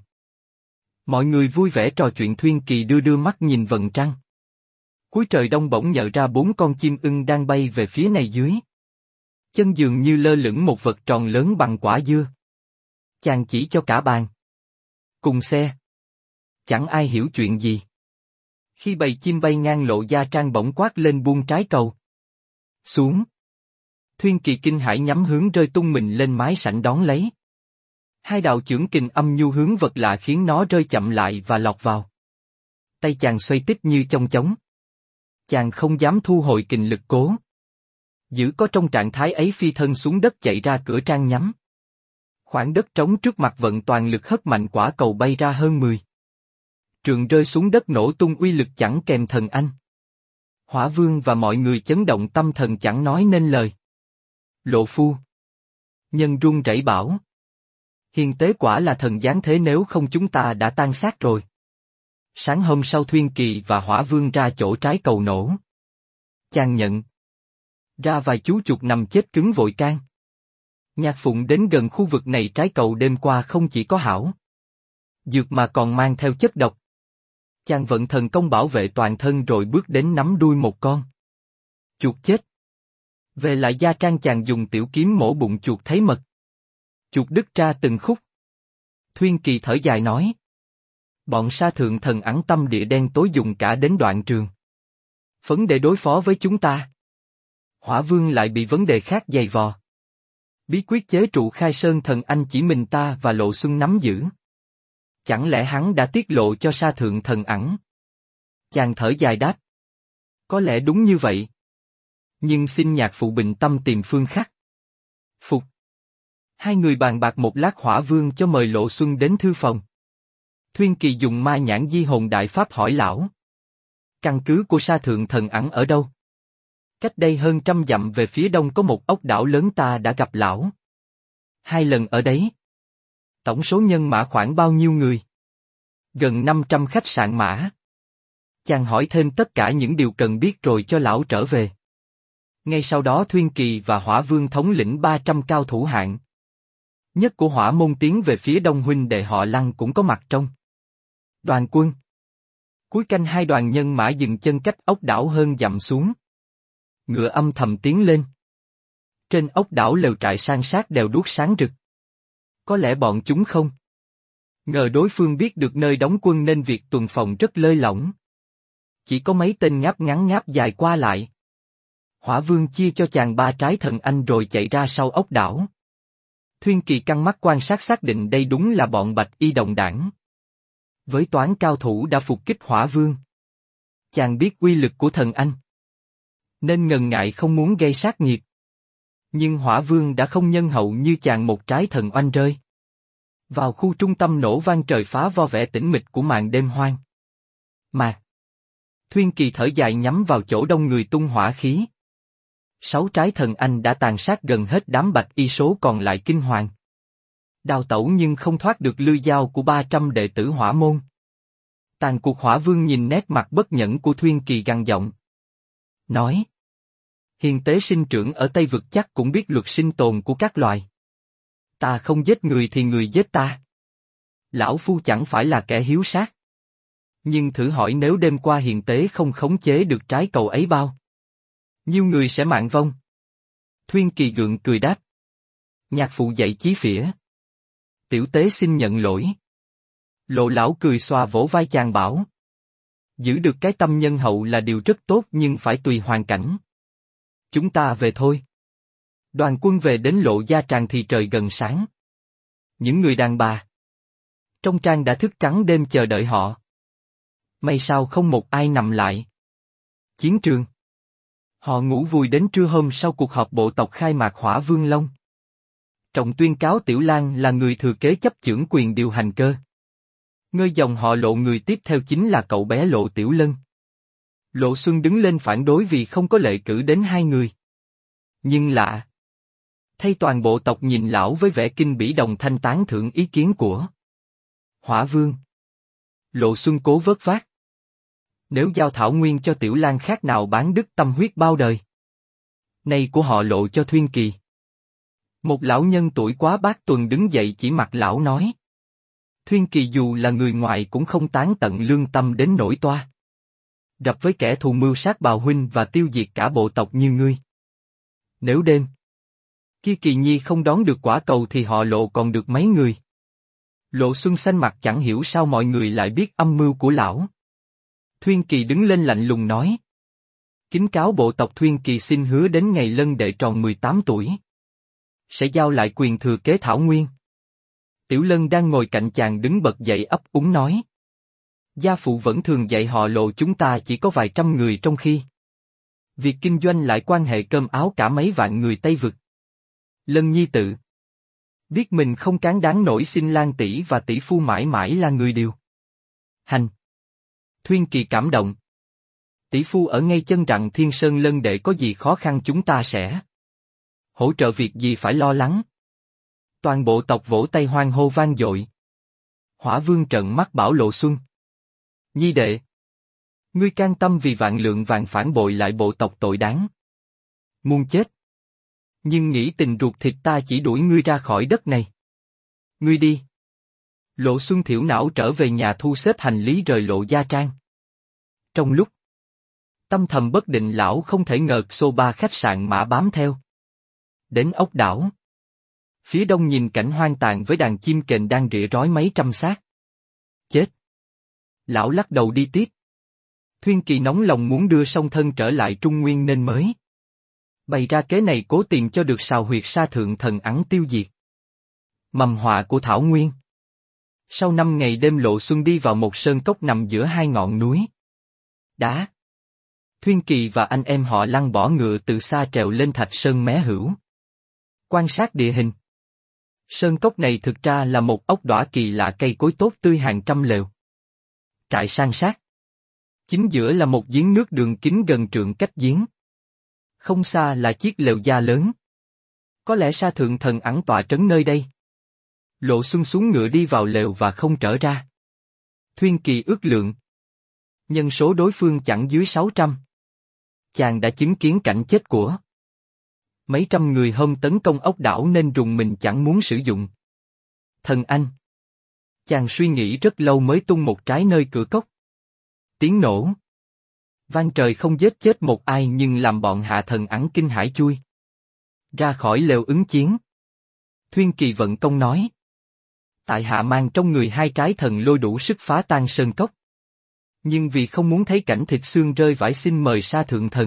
Mọi người vui vẻ trò chuyện. Thuyên Kỳ đưa mắt nhìn vầng trăng. Cuối trời đông bỗng nhợ ra 4 con chim ưng đang bay về phía này dưới. Chân dường như lơ lửng một vật tròn lớn bằng quả dưa. Chàng chỉ cho cả bàn cùng xe. Chẳng ai hiểu chuyện gì. Khi bầy chim bay ngang, Lộ Gia Trang bỗng quát lên buông trái cầu xuống. Thuyên Kỳ kinh hãi nhắm hướng rơi tung mình lên mái sảnh đón lấy. Hai đạo chưởng kình âm nhu hướng vật lạ khiến nó rơi chậm lại và lọt vào tay chàng xoay tít như chong chóng. Chàng không dám thu hồi kình lực cố giữ có trong trạng thái ấy, phi thân xuống đất chạy ra cửa trang nhắm. Khoảng đất trống trước mặt vận toàn lực hất mạnh, quả cầu bay ra hơn 10 trượng rơi xuống đất nổ tung, uy lực chẳng kèm thần anh. Hỏa Vương và mọi người chấn động tâm thần chẳng nói nên lời. Lộ Phu Nhân run rẩy bảo. Hiền tế quả là thần giáng thế, nếu không chúng ta đã tan xác rồi. Sáng hôm sau Thuyên Kỳ và Hỏa Vương ra chỗ trái cầu nổ. Chàng nhận ra vài chú chuột nằm chết cứng vội can. Nhạc Phụng đến gần khu vực này, trái cầu đêm qua không chỉ có hảo dược mà còn mang theo chất độc. Chàng vận thần công bảo vệ toàn thân rồi bước đến nắm đuôi một con chuột chết. Về lại Gia Trang, chàng dùng tiểu kiếm mổ bụng chuột thấy mật Chuột đứt ra từng khúc. Thuyên Kỳ thở dài nói. Bọn sa thượng thần ẵn tâm địa đen tối dùng cả đến đoạn trường phấn để đối phó với chúng ta. Hỏa Vương lại bị vấn đề khác dày vò. Bí quyết chế trụ Khai Sơn thần anh chỉ mình ta và Lộ Xuân nắm giữ. Chẳng lẽ hắn đã tiết lộ cho sa thượng thần ẵn? Chàng thở dài đáp. Có lẽ đúng như vậy. Nhưng xin nhạc phụ bình tâm tìm phương khác. Phục. Hai người bàn bạc một lát, Hỏa Vương cho mời Lộ Xuân đến thư phòng. Thuyên Kỳ dùng ma nhãn di hồn đại pháp hỏi lão. Căn cứ của sa thượng thần ẵn ở đâu? Cách đây hơn 100 dặm về phía đông có một ốc đảo lớn, ta đã gặp lão 2 lần ở đấy. Tổng số nhân mã khoảng bao nhiêu người? Gần 500 khách sạn mã. Chàng hỏi thêm tất cả những điều cần biết rồi cho lão trở về. Ngay sau đó Thuyên Kỳ và Hỏa Vương thống lĩnh 300 cao thủ hạng nhất của Hỏa môn tiến về phía đông, huynh đệ họ Lăng cũng có mặt trong đoàn quân. Cuối canh 2 đoàn nhân mã dừng chân cách ốc đảo hơn dặm xuống. Ngựa âm thầm tiến lên. Trên ốc đảo lều trại san sát đèo đuốc sáng rực. Có lẽ bọn chúng không ngờ đối phương biết được nơi đóng quân nên việc tuần phòng rất lơi lỏng. Chỉ có mấy tên ngáp ngắn ngáp dài qua lại. Hỏa Vương chia cho chàng 3 trái thần anh rồi chạy ra sau ốc đảo. Thuyên Kỳ căng mắt quan sát xác định đây đúng là bọn Bạch Y đồng đảng. Với toán cao thủ đã phục kích Hỏa Vương. Chàng biết uy lực của thần anh, nên ngần ngại không muốn gây sát nghiệp. Nhưng Hỏa Vương đã không nhân hậu như chàng, một trái thần oanh rơi vào khu trung tâm nổ vang trời phá vo vẻ tĩnh mịch của màn đêm hoang mạc. Thuyên Kỳ thở dài nhắm vào chỗ đông người tung hỏa khí. 6 trái thần anh đã tàn sát gần hết đám Bạch Y, số còn lại kinh hoàng đào tẩu nhưng không thoát được lưỡi dao của 300 đệ tử Hỏa môn. Tàn cuộc. Hỏa Vương nhìn nét mặt bất nhẫn của Thuyên Kỳ gằn giọng nói. Hiền tế sinh trưởng ở Tây Vực chắc cũng biết luật sinh tồn của các loài. Ta không giết người thì người giết ta. Lão Phu chẳng phải là kẻ hiếu sát. Nhưng thử hỏi nếu đêm qua hiền tế không khống chế được trái cầu ấy bao nhiêu người sẽ mạng vong? Thuyên Kỳ gượng cười đáp. Nhạc phụ dạy chí phỉa. Tiểu tế xin nhận lỗi. Lộ lão cười xòa vỗ vai chàng bảo. Giữ được cái tâm nhân hậu là điều rất tốt nhưng phải tùy hoàn cảnh. Chúng ta về thôi. Đoàn quân về đến Lộ Gia Tràng thì trời gần sáng. Những người đàn bà trong trang đã thức trắng đêm chờ đợi họ. May sao không một ai nằm lại chiến trường. Họ ngủ vùi đến trưa hôm sau cuộc họp bộ tộc khai mạc Hỏa Vương Long. Trọng tuyên cáo Tiểu Lang là người thừa kế chấp chưởng quyền điều hành cơ ngơi dòng họ Lộ, người tiếp theo chính là cậu bé Lộ Tiểu Lân. Lộ Xuân đứng lên phản đối vì không có lệ cử đến 2 người. Nhưng lạ thay, toàn bộ tộc nhìn lão với vẻ kinh bỉ, đồng thanh tán thưởng ý kiến của Hỏa Vương. Lộ Xuân cố vớt vát. Nếu giao thảo nguyên cho Tiểu Lang khác nào bán đứt tâm huyết bao đời nay của họ Lộ cho Thuyên Kỳ. Một lão nhân tuổi quá bát tuần đứng dậy chỉ mặt lão nói. Thuyên Kỳ dù là người ngoài cũng không tán tận lương tâm đến nỗi toa rập với kẻ thù mưu sát bào huynh và tiêu diệt cả bộ tộc như ngươi. Nếu đêm kia Kỳ Nhi không đón được quả cầu thì họ Lộ còn được mấy người? Lộ Xuân xanh mặt chẳng hiểu sao mọi người lại biết âm mưu của lão. Thuyên Kỳ đứng lên lạnh lùng nói. Kính cáo bộ tộc Thuyên Kỳ xin hứa đến ngày Lân đệ tròn 18 tuổi. Sẽ giao lại quyền thừa kế thảo nguyên. Tiểu Lân đang ngồi cạnh chàng đứng bật dậy ấp úng nói. Gia phụ vẫn thường dạy họ Lộ chúng ta chỉ có vài trăm người, trong khi việc kinh doanh lại quan hệ cơm áo cả mấy vạn người Tây Vực. Lân nhi tự biết mình không cán đáng nổi, xin Lan tỷ và tỷ phu mãi mãi là người điều hành. Thuyên Kỳ cảm động. Tỷ phu ở ngay chân rặng Thiên Sơn, Lân đệ có gì khó khăn chúng ta sẽ hỗ trợ, việc gì phải lo lắng. Toàn bộ tộc vỗ tay hoan hô vang dội. Hỏa Vương trợn mắt bảo Lộ Xuân. Nhi đệ, ngươi can tâm vì vạn lượng vàng phản bội lại bộ tộc tội đáng. Muôn chết. Nhưng nghĩ tình ruột thịt ta chỉ đuổi ngươi ra khỏi đất này. Ngươi đi. Lộ Xuân thiểu não trở về nhà thu xếp hành lý rời Lộ Gia Trang. Trong lúc tâm thầm bất định, lão không thể ngờ xô 3 khách sạn mã bám theo đến ốc đảo. Phía đông nhìn cảnh hoang tàn với đàn chim kền đang rỉa rói mấy trăm xác. Chết! Lão lắc đầu đi tiếp. Thuyên Kỳ nóng lòng muốn đưa song thân trở lại Trung Nguyên nên mới bày ra kế này, cố tìm cho được sào huyệt sa thượng thần ẵn tiêu diệt mầm họa của Thảo Nguyên. Sau 5 ngày đêm Lộ Xuân đi vào một sơn cốc nằm giữa hai ngọn núi đá. Thuyên Kỳ và anh em họ Lăng bỏ ngựa từ xa trèo lên thạch sơn mé hữu, quan sát địa hình. Sơn cốc này thực ra là một ốc đỏa kỳ lạ, cây cối tốt tươi hàng trăm lều trại san sát. Chính giữa là một giếng nước đường kính gần trượng cách giếng. Không xa là chiếc lều da lớn. Có lẽ sa thượng thần ẵn tọa trấn nơi đây. Lộ Xuân xuống ngựa đi vào lều và không trở ra. Thuyên Kỳ ước lượng. Nhân số đối phương chẳng dưới 600. Chàng đã chứng kiến cảnh chết của mấy trăm người hôm tấn công ốc đảo nên rùng mình chẳng muốn sử dụng. Thần anh! Chàng suy nghĩ rất lâu mới tung một trái nơi cửa cốc. Tiếng nổ vang trời không giết chết một ai nhưng làm bọn hạ thần ẵn kinh hãi chui ra khỏi lều ứng chiến. Thuyên Kỳ vận công nói: tại hạ mang trong người 2 trái thần lôi đủ sức phá tan sơn cốc. Nhưng vì không muốn thấy cảnh thịt xương rơi vãi xin mời sa thượng thần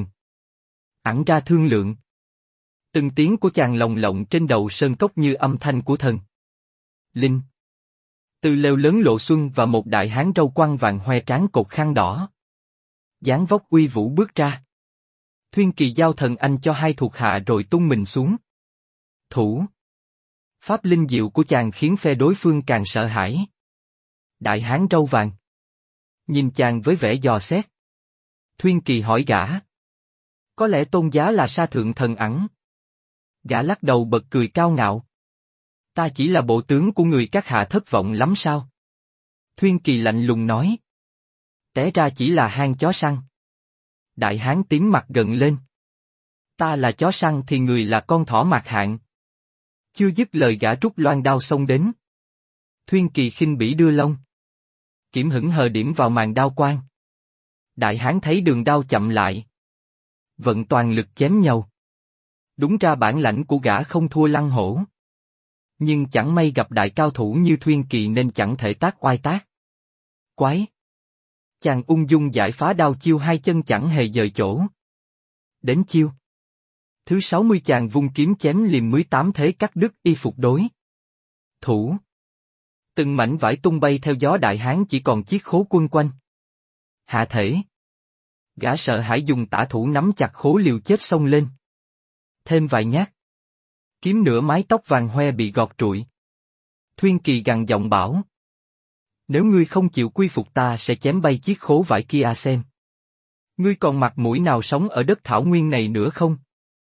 ẵn ra thương lượng. Từng tiếng của chàng lồng lộng trên đầu sơn cốc như âm thanh của thần linh. Từ lều lớn Lộ Xuân và một đại hán râu quăn vàng hoe trán cột khăn đỏ, dáng vóc uy vũ bước ra. Thuyên Kỳ giao thần anh cho 2 thuộc hạ rồi tung mình xuống. Thủ! Pháp linh diệu của chàng khiến phe đối phương càng sợ hãi. Đại hán râu vàng nhìn chàng với vẻ dò xét. Thuyên Kỳ hỏi gã: có lẽ tôn giá là sa thượng thần ẵn? Gã lắc đầu bật cười cao ngạo: ta chỉ là bộ tướng của người, các hạ thất vọng lắm sao? Thuyên Kỳ lạnh lùng nói: té ra chỉ là hang chó săn. Đại hán tím mặt gần lên: ta là chó săn thì người là con thỏ mạc hạn. Chưa dứt lời gã rút loan đao xông đến. Thuyên Kỳ khinh bỉ đưa lông kiểm hững hờ điểm vào màn đao quang. Đại hán thấy đường đao chậm lại, vận toàn lực chém nhầu. Đúng ra bản lãnh của gã không thua Lăng Hổ. Nhưng chẳng may gặp đại cao thủ như Thuyên Kỳ nên chẳng thể tác oai tác. Quái! Chàng ung dung giải phá đao chiêu, 2 chân chẳng hề dời chỗ. Đến chiêu thứ 60 chàng vung kiếm chém liềm 18 thế cắt đứt y phục đối thủ. Từng mảnh vải tung bay theo gió, đại hán chỉ còn chiếc khố quân quanh hạ thể. Gã sợ hãi dùng tả thủ nắm chặt khố liều chết xông lên. Thêm vài nhát, kiếm nửa mái tóc vàng hoe bị gọt trụi. Thuyên Kỳ gằn giọng bảo: nếu ngươi không chịu quy phục ta sẽ chém bay chiếc khố vải kia xem. Ngươi còn mặt mũi nào sống ở đất Thảo Nguyên này nữa không?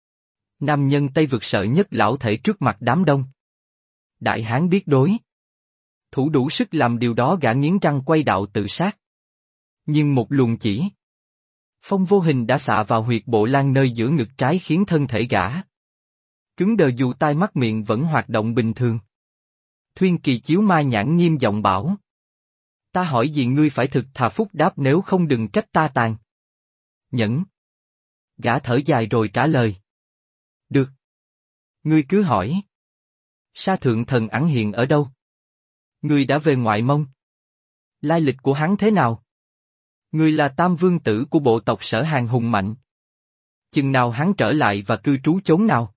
Nam nhân Tây Vực sợ nhất lão thể trước mặt đám đông. Đại hán biết đối thủ đủ sức làm điều đó, gã nghiến răng quay đạo tự sát. Nhưng một luồng chỉ phong vô hình đã xạ vào huyệt bộ lan nơi giữa ngực trái khiến thân thể gã cứng đờ, dù tai mắt miệng vẫn hoạt động bình thường. Thuyên Kỳ chiếu ma nhãn nghiêm giọng bảo: ta hỏi gì ngươi phải thực thà phúc đáp, nếu không đừng trách ta tàn nhẫn. Gã thở dài rồi trả lời: được. Ngươi cứ hỏi. Sa thượng thần ẵn hiện ở đâu? Ngươi đã về Ngoại Mông. Lai lịch của hắn thế nào? Ngươi là tam vương tử của bộ tộc Sở Hàn hùng mạnh. Chừng nào hắn trở lại và cư trú chốn nào?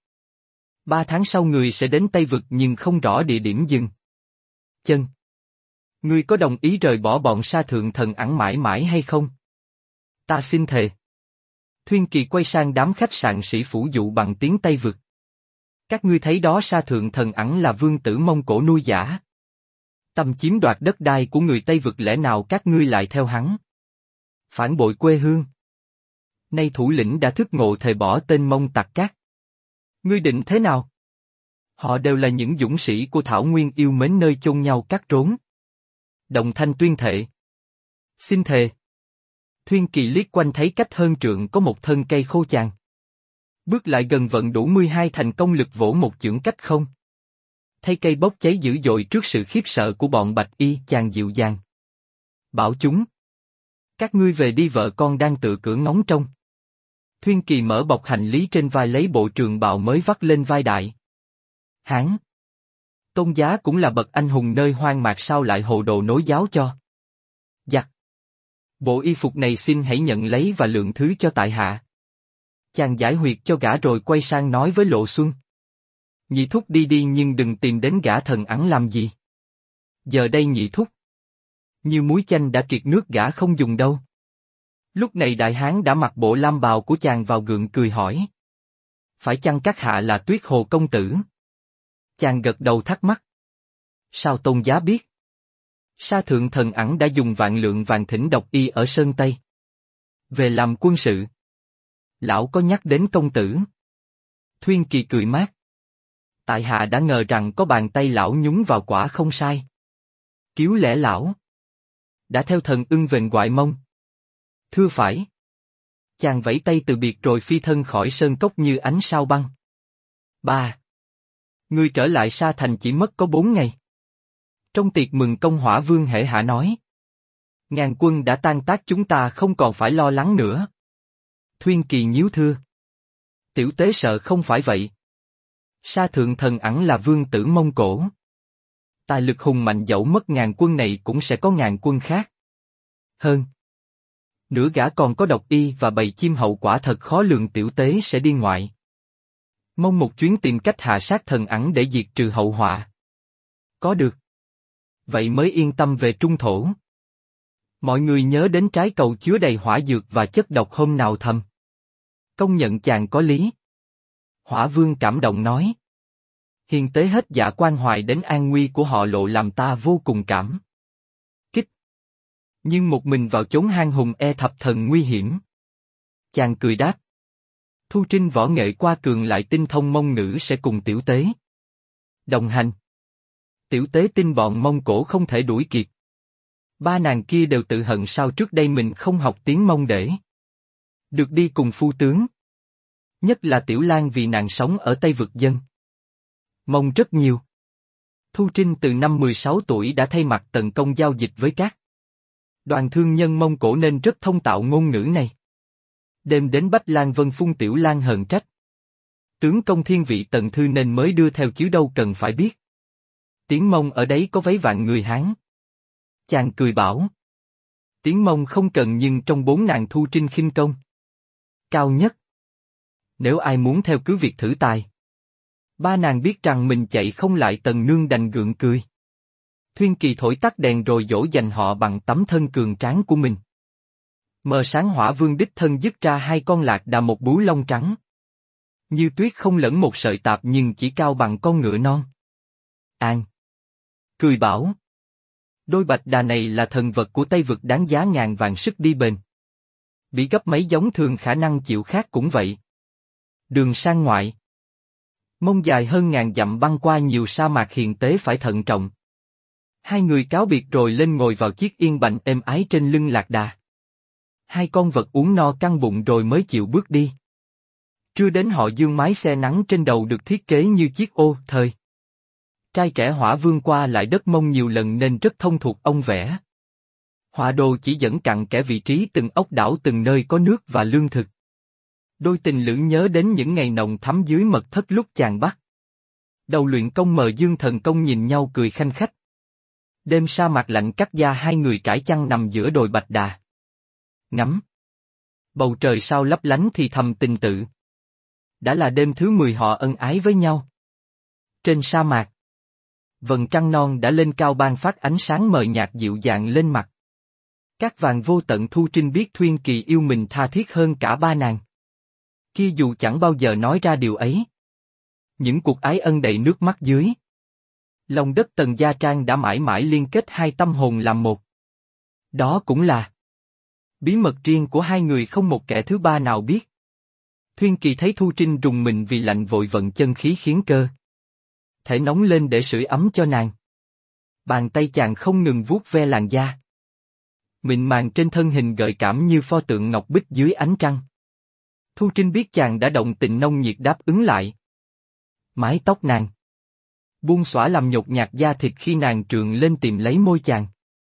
3 tháng sau người sẽ đến Tây Vực nhưng không rõ địa điểm dừng chân. Ngươi có đồng ý rời bỏ bọn sa thượng thần ẵn mãi mãi hay không? Ta xin thề. Thuyên Kỳ quay sang đám khách sạn sĩ phủ dụ bằng tiếng Tây Vực: các ngươi thấy đó, sa thượng thần ẵn là vương tử Mông Cổ nuôi giả. Tầm chiếm đoạt đất đai của người Tây Vực, lẽ nào các ngươi lại theo hắn? Phản bội quê hương. Nay thủ lĩnh đã thức ngộ thề bỏ tên Mông Tặc Cát. Ngươi định thế nào? Họ đều là những dũng sĩ của Thảo Nguyên yêu mến nơi chôn nhau cắt rốn. Đồng thanh tuyên thệ. Xin thề. Thuyên Kỳ liếc quanh thấy cách hơn trượng có một thân cây khô chàng. Bước lại gần vận đủ 12 thành công lực vỗ một chưởng cách không. Thấy cây bốc cháy dữ dội trước sự khiếp sợ của bọn bạch y, chàng dịu dàng bảo chúng: các ngươi về đi, vợ con đang tự cửa ngóng trông. Thuyên Kỳ mở bọc hành lý trên vai lấy bộ trường bào mới vắt lên vai đại hán. Tôn Giá cũng là bậc anh hùng nơi hoang mạc sao lại hồ đồ nối giáo cho. Giặc! Bộ y phục này xin hãy nhận lấy và lượng thứ cho tại hạ. Chàng giải huyệt cho gã rồi quay sang nói với Lộ Xuân. Nhị thúc đi đi nhưng đừng tìm đến gã thần ẵng làm gì. Giờ đây nhị thúc. Như muối chanh đã kiệt nước gã không dùng đâu. Lúc này đại hán đã mặc bộ lam bào của chàng vào gượng cười hỏi. Phải chăng các hạ là Tuyết Hồ công tử? Chàng gật đầu thắc mắc. Sao Tôn Giá biết? Sa thượng thần ẵng đã dùng vạn lượng vàng thỉnh độc y ở Sơn Tây. Về làm quân sự. Lão có nhắc đến công tử. Thuyên Kỳ cười mát. Tại hạ đã ngờ rằng có bàn tay lão nhúng vào quả không sai. Kiếu lẽ lão đã theo thần ưng vệnh Goại Mông. Thưa phải. Chàng vẫy tay từ biệt rồi phi thân khỏi sơn cốc như ánh sao băng. 3. Ngươi trở lại Sa Thành chỉ mất có 4 ngày. Trong tiệc mừng công Hỏa Vương Hễ Hạ nói. Ngàn quân đã tan tác chúng ta không còn phải lo lắng nữa. Thuyên Kỳ nhíu thưa. Tiểu tế sợ không phải vậy. Sa thượng thần ẵng là vương tử Mông Cổ. Tài lực hùng mạnh dẫu mất ngàn quân này cũng sẽ có ngàn quân khác. Hơn nữa gã còn có độc y và bầy chim hậu quả thật khó lường tiểu tế sẽ đi ngoại. Mong một chuyến tìm cách hạ sát thần ẵng để diệt trừ hậu họa. Có được. Vậy mới yên tâm về trung thổ. Mọi người nhớ đến trái cầu chứa đầy hỏa dược và chất độc hôm nào thầm. Công nhận chàng có lý. Hỏa Vương cảm động nói. Hiền tế hết dạ quan hoài đến an nguy của họ Lộ làm ta vô cùng cảm kích. Nhưng một mình vào chốn hang hùng e thập thần nguy hiểm. Chàng cười đáp. Thu Trinh võ nghệ qua cường lại tinh thông Mông ngữ sẽ cùng tiểu tế đồng hành. Tiểu tế tin bọn Mông Cổ không thể đuổi kịp. Ba nàng kia đều tự hận sao trước đây mình không học tiếng Mông để được đi cùng phu tướng. Nhất là Tiểu Lan vì nàng sống ở Tây Vực dân Mông rất nhiều. Thu Trinh từ năm 16 tuổi đã thay mặt tần công giao dịch với các đoàn thương nhân Mông Cổ nên rất thông tạo ngôn ngữ này. Đêm đến Bách Lan Vân phun Tiểu Lan hờn trách. Tướng công thiên vị tần thư nên mới đưa theo chứ đâu cần phải biết. Tiếng Mông ở đấy có vấy vạn người Hán. Chàng cười bảo. Tiếng Mông không cần nhưng trong 4 nàng Thu Trinh khinh công cao nhất. Nếu ai muốn theo cứ việc thử tài. Ba nàng biết rằng mình chạy không lại tần nương đành gượng cười. Thuyên Kỳ thổi tắt đèn rồi dỗ dành họ bằng tấm thân cường tráng của mình. Mờ sáng Hỏa Vương đích thân dứt ra 2 con lạc đà một bú lông trắng. Như tuyết không lẫn một sợi tạp nhưng chỉ cao bằng con ngựa non. An. Cười bảo. Đôi bạch đà này là thần vật của Tây Vực đáng giá ngàn vàng sức đi bền. Bị gấp mấy giống thường khả năng chịu khác cũng vậy. Đường sang ngoại. Mông dài hơn ngàn dặm băng qua nhiều sa mạc hiền tế phải thận trọng. Hai người cáo biệt rồi lên ngồi vào chiếc yên bành êm ái trên lưng lạc đà. 2 con vật uống no căng bụng rồi mới chịu bước đi. Trưa đến họ dương mái xe nắng trên đầu được thiết kế như chiếc ô thời. Trai trẻ Hỏa Vương qua lại đất Mông nhiều lần nên rất thông thuộc ông vẽ. Họa đồ chỉ dẫn cặn kẽ vị trí từng ốc đảo từng nơi có nước và lương thực. Đôi tình lữ nhớ đến những ngày nồng thắm dưới mật thất lúc chàng bắt đầu luyện công mờ dương thần công nhìn nhau cười khanh khách. Đêm sa mạc lạnh cắt da 2 người trải chăn nằm giữa đồi bạch đà. Ngắm bầu trời sao lấp lánh thì thầm tình tự. Đã là đêm thứ 10 họ ân ái với nhau. Trên sa mạc, vầng trăng non đã lên cao ban phát ánh sáng mờ nhạt dịu dàng lên mặt. Các vàng vô tận Thu Trinh biết Thuyên Kỳ yêu mình tha thiết hơn cả ba nàng. Kia dù chẳng bao giờ nói ra điều ấy. Những cuộc ái ân đầy nước mắt dưới lòng đất Tần Gia Trang đã mãi mãi liên kết 2 tâm hồn làm một. Đó cũng là bí mật riêng của 2 người không một kẻ thứ ba nào biết. Thuyên Kỳ thấy Thu Trinh rùng mình vì lạnh vội vận chân khí khiến cơ thể nóng lên để sưởi ấm cho nàng. Bàn tay chàng không ngừng vuốt ve làn da mịn màng trên thân hình gợi cảm như pho tượng ngọc bích dưới ánh trăng. Thu Trinh biết chàng đã động tình nông nhiệt đáp ứng lại. Mái tóc nàng buông xõa làm nhột nhạt da thịt khi nàng trườn lên tìm lấy môi chàng.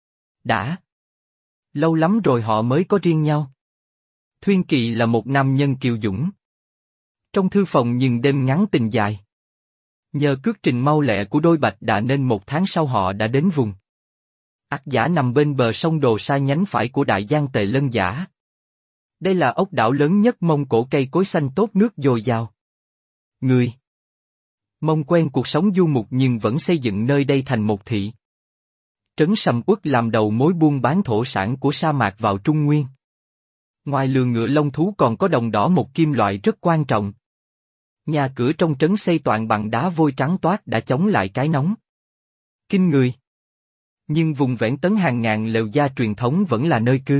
Đã lâu lắm rồi họ mới có riêng nhau. Thuyên Kỳ là một nam nhân kiêu dũng. Trong thư phòng nhưng đêm ngắn tình dài. Nhờ cước trình mau lẹ của đôi bạch đà nên 1 tháng sau họ đã đến vùng. Ắt Dã nằm bên bờ sông Đồ Sa nhánh phải của Đại Giang Tề Lân Giả. Đây là ốc đảo lớn nhất Mông Cổ, cây cối xanh tốt, nước dồi dào. Người Mông quen cuộc sống du mục nhưng vẫn xây dựng nơi đây thành một thị trấn sầm uất làm đầu mối buôn bán thổ sản của sa mạc vào Trung Nguyên. Ngoài lừa ngựa lông thú còn có đồng đỏ, một kim loại rất quan trọng. Nhà cửa trong trấn xây toàn bằng đá vôi trắng toát đã chống lại cái nóng kinh người. Nhưng vùng Vẻn Tấn hàng ngàn lều gia truyền thống vẫn là nơi cư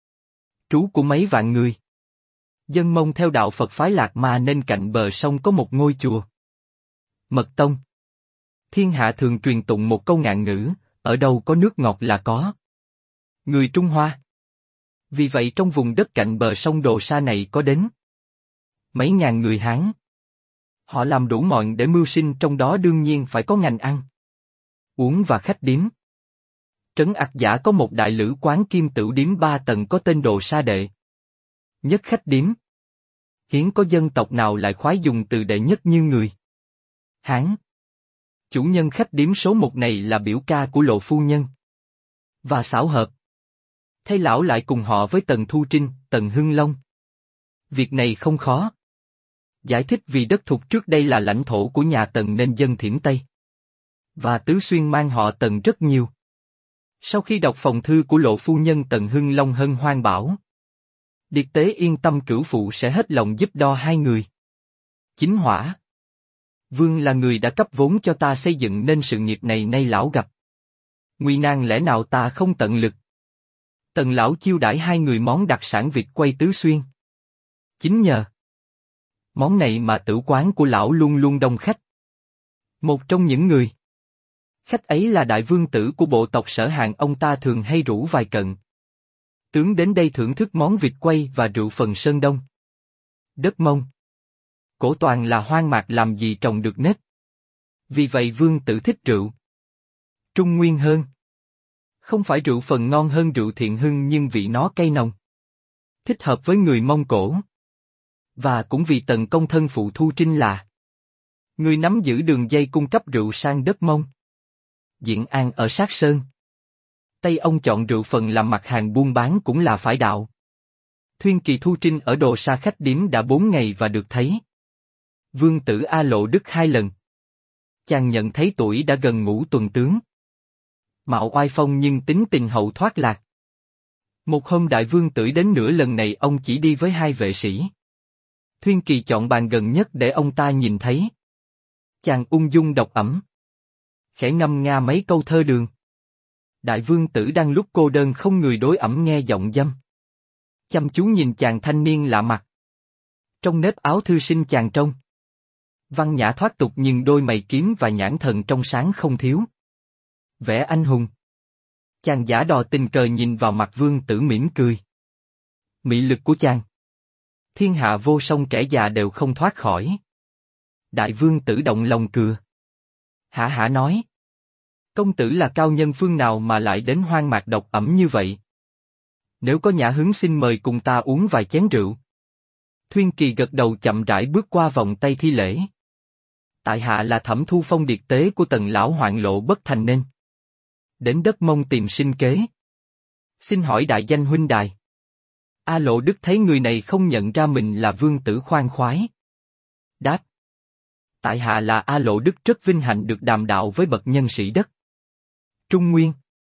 trú của mấy vạn người. Dân Mông theo đạo Phật phái Lạc Ma nên cạnh bờ sông có một ngôi chùa Mật Tông. Thiên hạ thường truyền tụng một câu ngạn ngữ, ở đâu có nước ngọt là có người Trung Hoa. Vì vậy trong vùng đất cạnh bờ sông Đồ Sa này có đến mấy ngàn người Hán. Họ làm đủ mọi để mưu sinh, trong đó đương nhiên phải có ngành ăn, uống và khách điếm. Trấn Ắt Dã có một đại lữ quán kim tửu điếm 3 tầng có tên Đồ Sa Đệ Nhất khách điếm. Hiếm có dân tộc nào lại khoái dùng từ đệ nhất như người Hán. Chủ nhân khách điếm số 1 này là biểu ca của Lộ phu nhân. Và xảo hợp, thay lão lại cùng họ với Tần Thu Trinh, Tần Hưng Long. Việc này không khó. Giải thích vì đất thục trước đây là lãnh thổ của nhà Tần nên dân Thiểm Tây và Tứ Xuyên mang họ Tần rất nhiều. Sau khi đọc phòng thư của Lộ phu nhân, Tần Hưng Long hân hoan bảo Điệt tế yên tâm, cửu phụ sẽ hết lòng giúp đo hai người. Chính Hỏa Vương là người đã cấp vốn cho ta xây dựng nên sự nghiệp này, nay lão gặp nguy nan, lẽ nào ta không tận lực. Tần lão chiêu đãi hai người món đặc sản vịt quay Tứ Xuyên. Chính nhờ món này mà tử quán của lão luôn luôn đông khách. Một trong những người khách ấy là đại vương tử của bộ tộc Sở Hàn, ông ta thường hay rủ vài cận tướng đến đây thưởng thức món vịt quay và rượu phần Sơn Đông. Đất Mông cổ toàn là hoang mạc, làm gì trồng được nếp. Vì vậy vương tử thích rượu Trung Nguyên hơn. Không phải rượu phần ngon hơn rượu Thiện Hưng nhưng vị nó cay nồng, thích hợp với người Mông Cổ. Và cũng vì Tần công thân phụ Thu Trinh là người nắm giữ đường dây cung cấp rượu sang đất Mông. Diễn An ở sát Sơn Tây, ông chọn rượu phần làm mặt hàng buôn bán cũng là phải đạo. Thuyên kỳ Thu Trinh ở Đồ Sa khách điếm đã 4 ngày và được thấy vương tử A Lộ Đức 2 lần. Chàng nhận thấy tuổi đã gần ngũ tuần tướng, mạo oai phong nhưng tính tình hậu thoát lạc. Một hôm đại vương tử đến nửa, lần này ông chỉ đi với 2 vệ sĩ. Thuyên kỳ chọn bàn gần nhất để ông ta nhìn thấy. Chàng ung dung độc ẩm, khẽ ngâm nga mấy câu thơ đường. Đại vương tử đang lúc cô đơn không người đối ẩm nghe giọng dâm. Chăm chú nhìn chàng thanh niên lạ mặt. Trong nếp áo thư sinh chàng trông văn nhã thoát tục nhưng đôi mày kiếm và nhãn thần trong sáng không thiếu vẻ anh hùng. Chàng giả đò tình cờ nhìn vào mặt vương tử mỉm cười. Mị lực của chàng, thiên hạ vô song trẻ già đều không thoát khỏi. Đại vương tử động lòng cựa. Hả hả nói. Công tử là cao nhân phương nào mà lại đến hoang mạc độc ẩm như vậy? Nếu có nhã hứng xin mời cùng ta uống vài chén rượu. Thuyên kỳ gật đầu chậm rãi bước qua vòng tay thi lễ. Tại hạ là Thẩm Thu Phong, điệt tế của Tần lão hoạn lộ bất thành nên đến đất Mông tìm sinh kế. Xin hỏi đại danh huynh đài. A Lộ Đức thấy người này không nhận ra mình là vương tử khoan khoái. Đáp. Tại hạ là A Lộ Đức, rất vinh hạnh được đàm đạo với bậc nhân sĩ đất Trung Nguyên.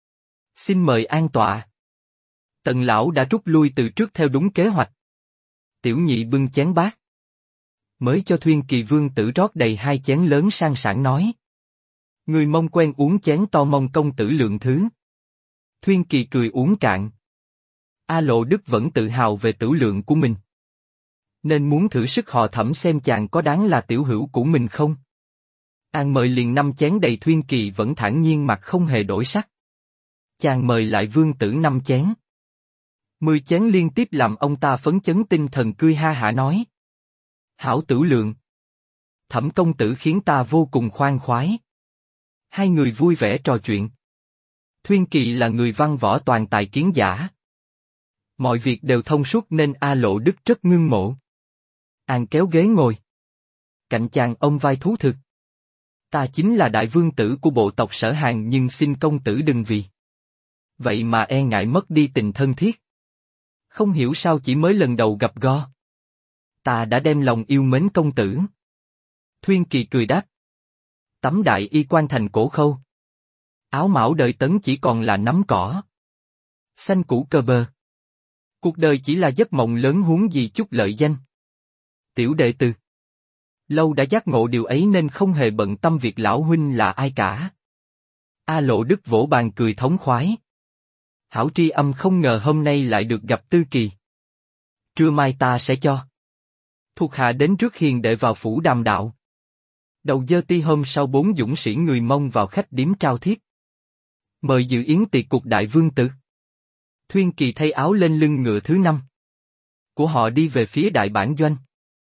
Xin mời an tọa. Tần lão đã rút lui từ trước theo đúng kế hoạch. Tiểu nhị bưng chén bát mới cho Thuyên kỳ vương tử rót đầy 2 chén lớn, sang sảng nói. Người Mông quen uống chén to, mong công tử lượng thứ. Thuyên kỳ cười uống cạn. A Lộ Đức vẫn tự hào về tửu lượng của mình, nên muốn thử sức họ Thẩm xem chàng có đáng là tiểu hữu của mình không. An mời liền 5 chén đầy, Thuyên kỳ vẫn thản nhiên mặt không hề đổi sắc. Chàng mời lại vương tử 5 chén. 10 chén liên tiếp làm ông ta phấn chấn tinh thần, cười ha hả nói. Hảo tửu lượng. Thẩm công tử khiến ta vô cùng khoan khoái. Hai người vui vẻ trò chuyện. Thuyên kỳ là người văn võ toàn tài kiến giả. Mọi việc đều thông suốt nên A Lộ Đức rất ngưỡng mộ. An kéo ghế ngồi. Cạnh chàng ông vai thú thực. Ta chính là đại vương tử của bộ tộc Sở Hàn nhưng xin công tử đừng vì vậy mà e ngại mất đi tình thân thiết. Không hiểu sao chỉ mới lần đầu gặp go. Ta đã đem lòng yêu mến công tử. Thuyên Kỳ cười đáp. Tấm đại y quan thành cổ khâu. Áo mão đời Tấn chỉ còn là nắm cỏ. Xanh củ cơ bơ. Cuộc đời chỉ là giấc mộng lớn huống gì chút lợi danh. Tiểu đệ từ lâu đã giác ngộ điều ấy nên không hề bận tâm việc lão huynh là ai cả. A Lộ Đức vỗ bàn cười thống khoái. Hảo tri âm không ngờ hôm nay lại được gặp Tư Kỳ. Trưa mai ta sẽ cho thuộc hạ đến trước hiền đệ vào phủ đàm đạo. Đầu giờ ti hôm sau 4 dũng sĩ người Mông vào khách điếm trao thiếp. Mời dự yến tiệc cuộc đại vương tử. Thuyên Kỳ thay áo lên lưng ngựa thứ 5 của họ đi về phía đại bản doanh.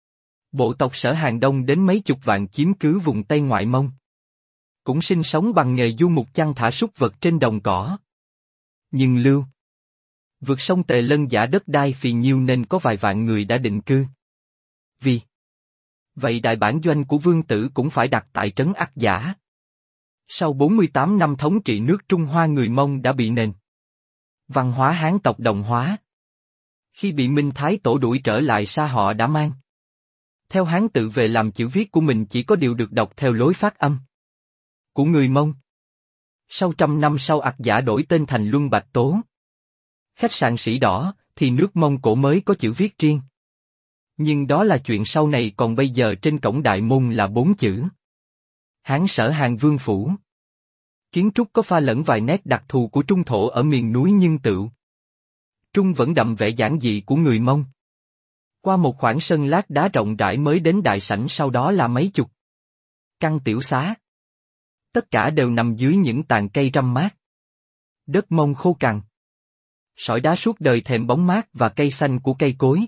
Bộ tộc Sở Hàn đông đến mấy chục vạn chiếm cứ vùng Tây ngoại Mông. Cũng sinh sống bằng nghề du mục chăn thả súc vật trên đồng cỏ. Nhưng lưu vượt sông Tề Lân giả đất đai phì nhiêu nên có vài vạn người đã định cư. Vì vậy đại bản doanh của vương tử cũng phải đặt tại trấn Ắt Giả. Sau 48 năm thống trị nước Trung Hoa người Mông đã bị nền văn hóa Hán tộc đồng hóa. Khi bị Minh Thái Tổ đuổi trở lại xa họ đã mang theo Hán tự về làm chữ viết của mình chỉ có điều được đọc theo lối phát âm của người Mông. Sau 100 năm sau Ắt Giả đổi tên thành Luân Bạch Tố. Khách sạn Sĩ Đỏ, thì nước Mông Cổ mới có chữ viết riêng. Nhưng đó là chuyện sau này còn bây giờ trên cổng đại môn là 4 chữ. Hán Sở Hàn Vương Phủ. Kiến trúc có pha lẫn vài nét đặc thù của trung thổ ở miền núi nhưng tựu trung vẫn đậm vẻ giản dị của người Mông. Qua một khoảng sân lát đá rộng rãi mới đến đại sảnh sau đó là mấy chục căn tiểu xá. Tất cả đều nằm dưới những tàn cây râm mát. Đất Mông khô cằn. Sỏi đá suốt đời thèm bóng mát và cây xanh của cây cối.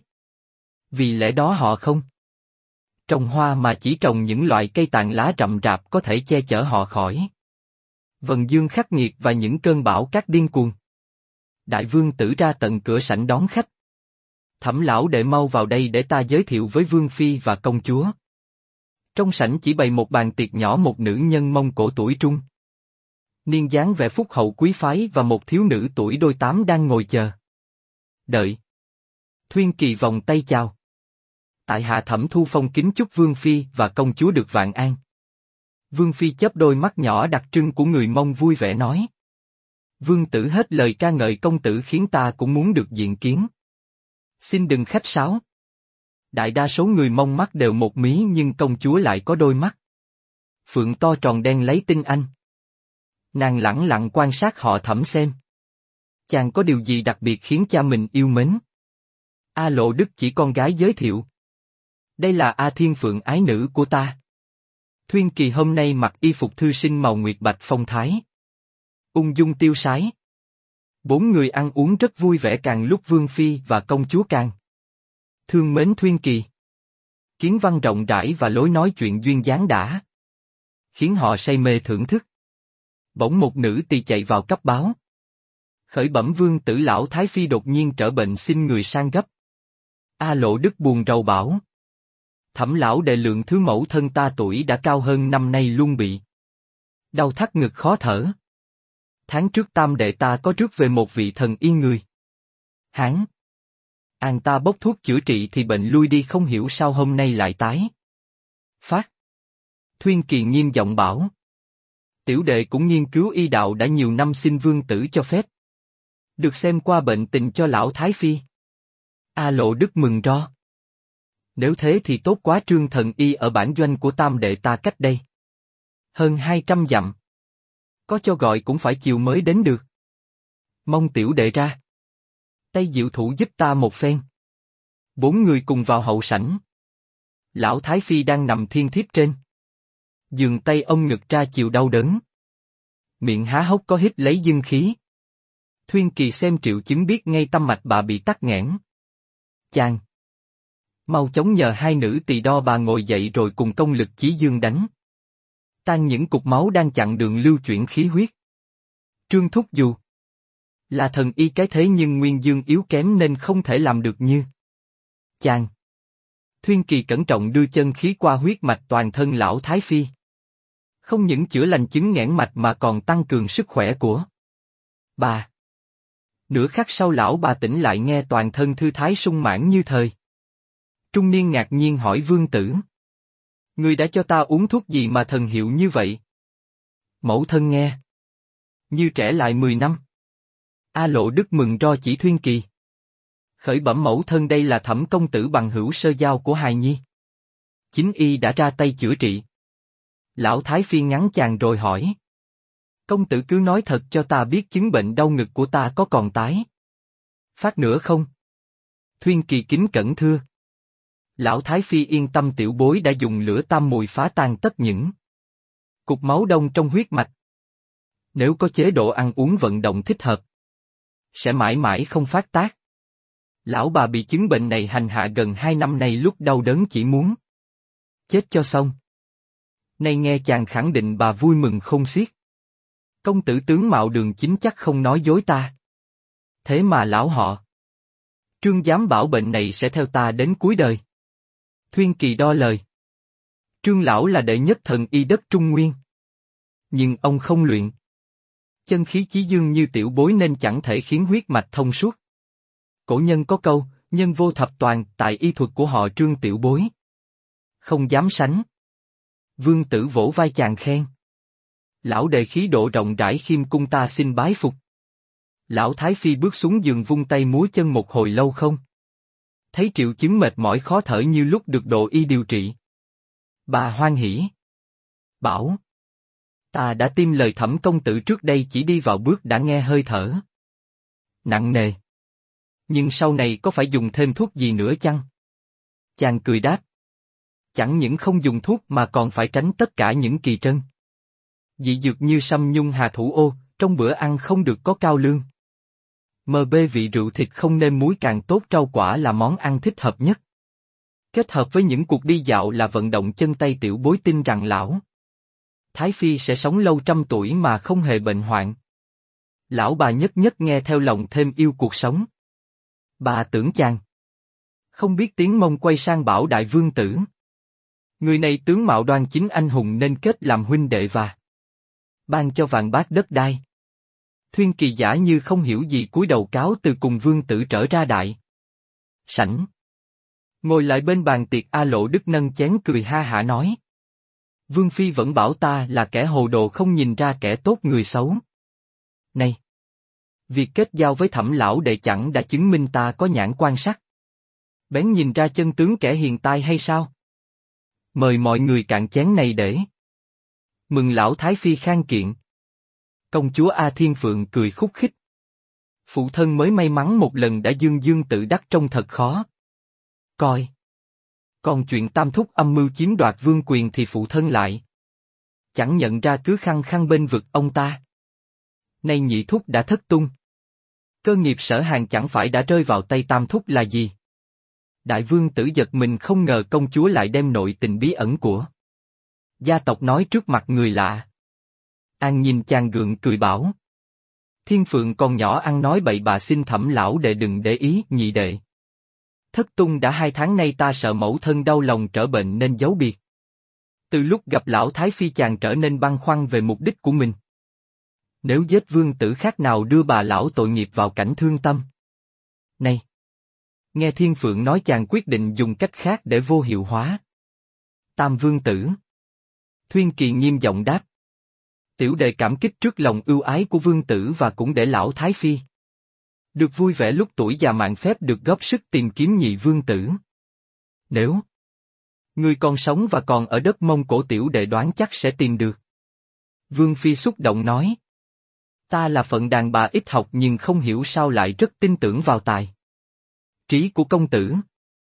Vì lẽ đó họ không trồng hoa mà chỉ trồng những loại cây tàn lá rậm rạp có thể che chở họ khỏi vần dương khắc nghiệt và những cơn bão cát điên cuồng. Đại vương tử ra tận cửa sảnh đón khách. Thẩm lão đệ mau vào đây để ta giới thiệu với vương phi và công chúa. Trong sảnh chỉ bày một bàn tiệc nhỏ, một nữ nhân Mông Cổ tuổi trung niên dáng vẻ phúc hậu quý phái và một thiếu nữ tuổi đôi tám đang ngồi chờ đợi. Thuyên Kỳ vòng tay chào. Tại hạ Thẩm Thu Phong kính chúc vương phi và công chúa được vạn an. Vương phi chớp đôi mắt nhỏ đặc trưng của người Mông vui vẻ nói. Vương tử hết lời ca ngợi công tử khiến ta cũng muốn được diện kiến. Xin đừng khách sáo. Đại đa số người Mông mắt đều một mí nhưng công chúa lại có đôi mắt phượng to tròn đen lấy tinh anh. Nàng lẳng lặng quan sát họ Thẩm xem. Chàng có điều gì đặc biệt khiến cha mình yêu mến? A Lộ Đức chỉ con gái giới thiệu. Đây là A Thiên Phượng ái nữ của ta. Thuyên Kỳ hôm nay mặc y phục thư sinh màu nguyệt bạch phong thái. Ung dung tiêu sái. 4 người ăn uống rất vui vẻ, càng lúc vương phi và công chúa càng thương mến Thuyên Kỳ. Kiến văn rộng rãi và lối nói chuyện duyên dáng đã khiến họ say mê thưởng thức. Bỗng một nữ tỳ chạy vào cấp báo. Khởi bẩm vương tử lão Thái Phi đột nhiên trở bệnh xin người sang gấp. A Lộ Đức buồn rầu bảo. Thẩm lão đệ lượng thứ mẫu thân ta tuổi đã cao hơn, năm nay luôn bị đau thắt ngực khó thở. Tháng trước tam đệ ta có rước về một vị thần y người Hán. An ta bốc thuốc chữa trị thì bệnh lui đi, không hiểu sao hôm nay lại tái phát. Thuyên Kỳ nghiêm giọng bảo. Tiểu đệ cũng nghiên cứu y đạo đã nhiều năm, xin vương tử cho phép được xem qua bệnh tình cho lão Thái Phi. A Lộ Đức mừng ro. Nếu thế thì tốt quá, Trương thần y ở bản doanh của tam đệ ta cách đây hơn 200 dặm. Có cho gọi cũng phải chiều mới đến được. Mong tiểu đệ ra tay diệu thủ giúp ta một phen. 4 người cùng vào hậu sảnh. Lão Thái Phi đang nằm thiên thiếp trên giường, tay ông ngực ra chiều đau đớn. Miệng há hốc có hít lấy dưng khí. Thuyên Kỳ xem triệu chứng biết ngay tâm mạch bà bị tắc nghẽn. Chàng mau chóng nhờ 2 nữ tỳ đo bà ngồi dậy rồi cùng công lực chí dương đánh tan những cục máu đang chặn đường lưu chuyển khí huyết. Trương thúc dù là thần y cái thế nhưng nguyên dương yếu kém nên không thể làm được như chàng. Thuyên Kỳ cẩn trọng đưa chân khí qua huyết mạch toàn thân lão Thái Phi. Không những chữa lành chứng nghẽn mạch mà còn tăng cường sức khỏe của bà. Nửa khắc sau lão bà tỉnh lại nghe toàn thân thư thái sung mãn như thời. Trung niên ngạc nhiên hỏi Vương Tử. Ngươi đã cho ta uống thuốc gì mà thần hiệu như vậy? Mẫu thân nghe. Như trẻ lại 10 năm. A Lộ Đức mừng ro chỉ Thuyên Kỳ. Khởi bẩm mẫu thân đây là Thẩm công tử bằng hữu sơ giao của hài nhi. Chính y đã ra tay chữa trị. Lão Thái Phi ngắn chàng rồi hỏi. Công tử cứ nói thật cho ta biết chứng bệnh đau ngực của ta có còn tái phát nữa không? Thuyên Kỳ kính cẩn thưa. Lão Thái Phi yên tâm tiểu bối đã dùng lửa tam mùi phá tan tất những cục máu đông trong huyết mạch. Nếu có chế độ ăn uống vận động thích hợp, sẽ mãi mãi không phát tác. Lão bà bị chứng bệnh này hành hạ gần 2 năm nay lúc đau đớn chỉ muốn chết cho xong. Nay nghe chàng khẳng định bà vui mừng khôn xiết. Công tử tướng mạo đường chính chắc không nói dối ta. Thế mà lão họ Trương dám bảo bệnh này sẽ theo ta đến cuối đời. Thuyên Kỳ đo lời. Trương lão là đệ nhất thần y đất Trung Nguyên. Nhưng ông không luyện chân khí chí dương như tiểu bối nên chẳng thể khiến huyết mạch thông suốt. Cổ nhân có câu, nhân vô thập toàn, tại y thuật của họ Trương tiểu bối không dám sánh. Vương Tử vỗ vai chàng khen. Lão đệ khí độ rộng rãi khiêm cung ta xin bái phục. Lão Thái Phi bước xuống giường vung tay múa chân một hồi lâu không thấy triệu chứng mệt mỏi khó thở như lúc được độ y điều trị. Bà hoan hỉ. Bảo. Ta đã tin lời Thẩm công tử trước đây chỉ đi vào bước đã nghe hơi thở nặng nề. Nhưng sau này có phải dùng thêm thuốc gì nữa chăng? Chàng cười đáp. Chẳng những không dùng thuốc mà còn phải tránh tất cả những kỳ trân dị dược như sâm nhung hà thủ ô, trong bữa ăn không được có cao lương. MB vị rượu thịt không nêm muối càng tốt, rau quả là món ăn thích hợp nhất. Kết hợp với những cuộc đi dạo là vận động chân tay, tiểu bối tin rằng lão Thái Phi sẽ sống lâu trăm tuổi mà không hề bệnh hoạn. Lão bà nhất nhất nghe theo lòng thêm yêu cuộc sống. Bà tưởng chàng không biết tiếng Mông quay sang bảo Đại Vương Tử. Người này tướng mạo đoan chính anh hùng nên kết làm huynh đệ và ban cho vạn bát đất đai. Thuyên Kỳ giả như không hiểu gì cúi đầu cáo từ cùng Vương Tử trở ra đại sảnh. Ngồi lại bên bàn tiệc, A Lộ Đức nâng chén cười ha hả nói. Vương Phi vẫn bảo ta là kẻ hồ đồ không nhìn ra kẻ tốt người xấu. Này! Việc kết giao với Thẩm lão đệ chẳng đã chứng minh ta có nhãn quan sát bén nhìn ra chân tướng kẻ hiền tai hay sao? Mời mọi người cạn chén này để mừng lão Thái Phi khang kiện. Công chúa A Thiên Phượng cười khúc khích. Phụ thân mới may mắn một lần đã dương dương tự đắc trông thật khó coi. Còn chuyện tam thúc âm mưu chiếm đoạt vương quyền thì phụ thân lại chẳng nhận ra, cứ khăng khăng bên vực ông ta. Nay nhị thúc đã thất tung, cơ nghiệp Sở Hàn chẳng phải đã rơi vào tay tam thúc là gì? Đại Vương Tử giật mình không ngờ công chúa lại đem nội tình bí ẩn của gia tộc nói trước mặt người lạ. An nhìn chàng gượng cười bảo. Thiên Phượng còn nhỏ ăn nói bậy bạ, xin Thẩm lão đệ đừng để ý. Nhị đệ thất tung đã 2 tháng nay, ta sợ mẫu thân đau lòng trở bệnh nên giấu biệt. Từ lúc gặp lão Thái Phi chàng trở nên băn khoăn về mục đích của mình. Nếu giết Vương Tử khác nào đưa bà lão tội nghiệp vào cảnh thương tâm. Này! Nghe Thiên Phượng nói, chàng quyết định dùng cách khác để vô hiệu hóa Tam Vương Tử. Thuyên Kỳ nghiêm giọng đáp. Tiểu đệ cảm kích trước lòng ưu ái của Vương Tử và cũng để lão Thái Phi được vui vẻ lúc tuổi già, mạn phép được góp sức tìm kiếm nhị Vương Tử. Nếu người còn sống và còn ở đất Mông Cổ, tiểu đệ đoán chắc sẽ tìm được. Vương Phi xúc động nói. Ta là phận đàn bà ít học nhưng không hiểu sao lại rất tin tưởng vào tài trí của công tử.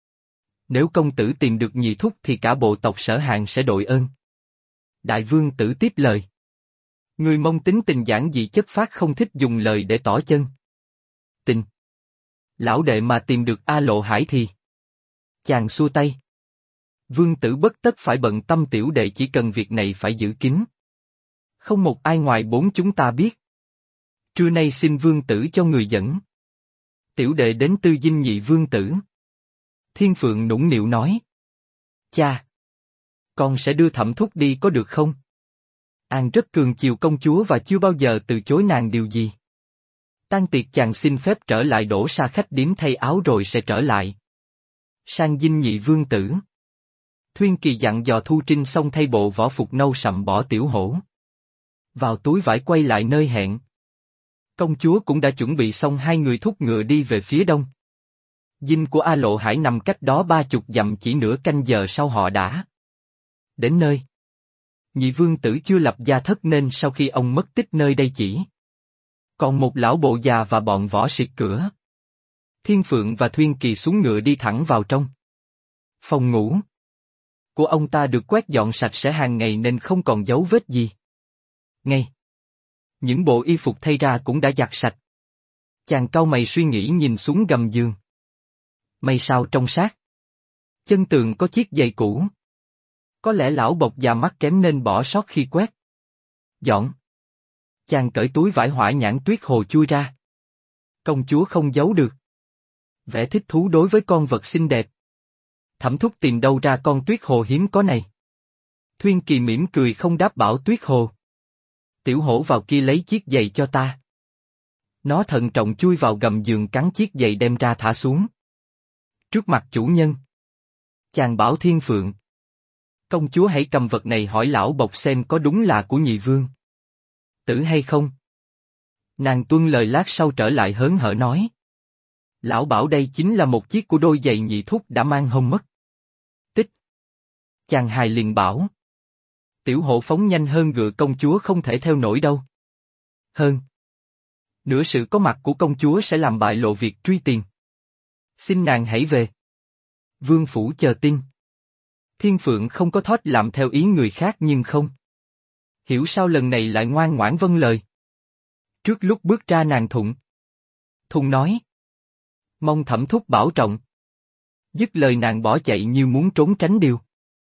Nếu công tử tìm được nhị thúc thì cả bộ tộc Sở Hàn sẽ đội ơn. Đại Vương Tử tiếp lời. Người Mông tính tình giản dị chất phác, không thích dùng lời để tỏ chân tình. Lão đệ mà tìm được A Lộ Hải thì... Chàng xua tay. Vương Tử bất tất phải bận tâm, tiểu đệ chỉ cần việc này phải giữ kín. Không một ai ngoài 4 chúng ta biết. Trưa nay xin Vương Tử cho người dẫn tiểu đệ đến tư dinh nhị Vương Tử. Thiên Phượng nũng nịu nói. Cha! Con sẽ đưa Thẩm thúc đi có được không? An rất cưng chiều công chúa và chưa bao giờ từ chối nàng điều gì. Tan tiệc chàng xin phép trở lại đổ sa khách điếm thay áo rồi sẽ trở lại. Sang dinh nhị vương tử. Thuyên Kỳ dặn dò Thu Trinh xong thay bộ võ phục nâu sậm bỏ Tiểu Hổ vào túi vải quay lại nơi hẹn. Công chúa cũng đã chuẩn bị xong, hai người thúc ngựa đi về phía đông. Dinh của A Lộ Hải nằm cách đó 30 dặm, chỉ nửa canh giờ sau họ đã đến nơi. Nhị vương tử chưa lập gia thất nên sau khi ông mất tích nơi đây chỉ còn một lão bộ già và bọn võ sĩ cửa. Thiên Phượng và Thuyên Kỳ xuống ngựa đi thẳng vào trong. Phòng ngủ của ông ta được quét dọn sạch sẽ hàng ngày nên không còn dấu vết gì. Ngay những bộ y phục thay ra cũng đã giặt sạch. Chàng cau mày suy nghĩ nhìn xuống gầm giường. May sao trong sát chân tường có chiếc giày cũ. Có lẽ lão bộc già mắt kém nên bỏ sót khi quét dọn. Chàng cởi túi vải hỏa nhãn Tuyết Hồ chui ra. Công chúa không giấu được vẻ thích thú đối với con vật xinh đẹp. Thẩm thúc tìm đâu ra con Tuyết Hồ hiếm có này? Thuyên Kỳ mỉm cười không đáp, bảo Tuyết Hồ. Tiểu Hổ vào kia lấy chiếc giày cho ta. Nó thận trọng chui vào gầm giường cắn chiếc giày đem ra thả xuống. Trước mặt chủ nhân. Chàng bảo Thiên Phượng. Công chúa hãy cầm vật này hỏi lão bộc xem có đúng là của nhị vương tử hay không. Nàng tuân lời, lát sau trở lại hớn hở nói. Lão bảo đây chính là một chiếc của đôi giày nhị thúc đã mang hôm mất tích. Chàng hài liền bảo. Tiểu Hổ phóng nhanh hơn ngựa, công chúa không thể theo nổi đâu. Hơn nữa sự có mặt của công chúa sẽ làm bại lộ việc truy tìm. Xin nàng hãy về. Vương phủ chờ tin. Thiên Phượng không có thót làm theo ý người khác nhưng không hiểu sao lần này lại ngoan ngoãn vâng lời. Trước lúc bước ra nàng thùng nói. Mong thẩm thúc bảo trọng. Dứt lời nàng bỏ chạy như muốn trốn tránh điều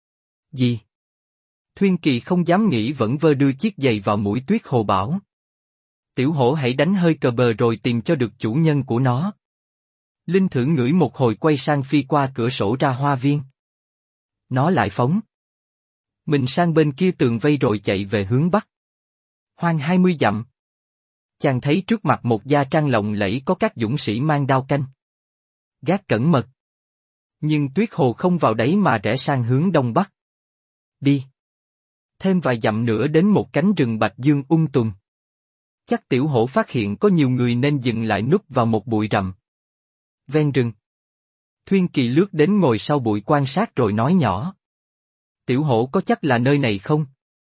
gì. Thuyên Kỳ không dám nghĩ, vẫn vơ đưa chiếc giày vào mũi Tuyết Hồ bảo. Tiểu Hổ hãy đánh hơi cờ bờ rồi tìm cho được chủ nhân của nó. Linh Thử ngửi một hồi quay sang phi qua cửa sổ ra hoa viên. Nó lại phóng mình sang bên kia tường vây rồi chạy về hướng bắc. Hoang 20 dặm. Chàng thấy trước mặt một gia trang lộng lẫy có các dũng sĩ mang đao canh gác cẩn mật. Nhưng Tuyết Hồ không vào đấy mà rẽ sang hướng đông bắc. Đi thêm vài dặm nữa đến một cánh rừng bạch dương tùng. Chắc Tiểu Hổ phát hiện có nhiều người nên dừng lại núp vào một bụi rậm ven rừng. Thuyên Kỳ lướt đến ngồi sau bụi quan sát rồi nói nhỏ. Tiểu Hổ có chắc là nơi này không?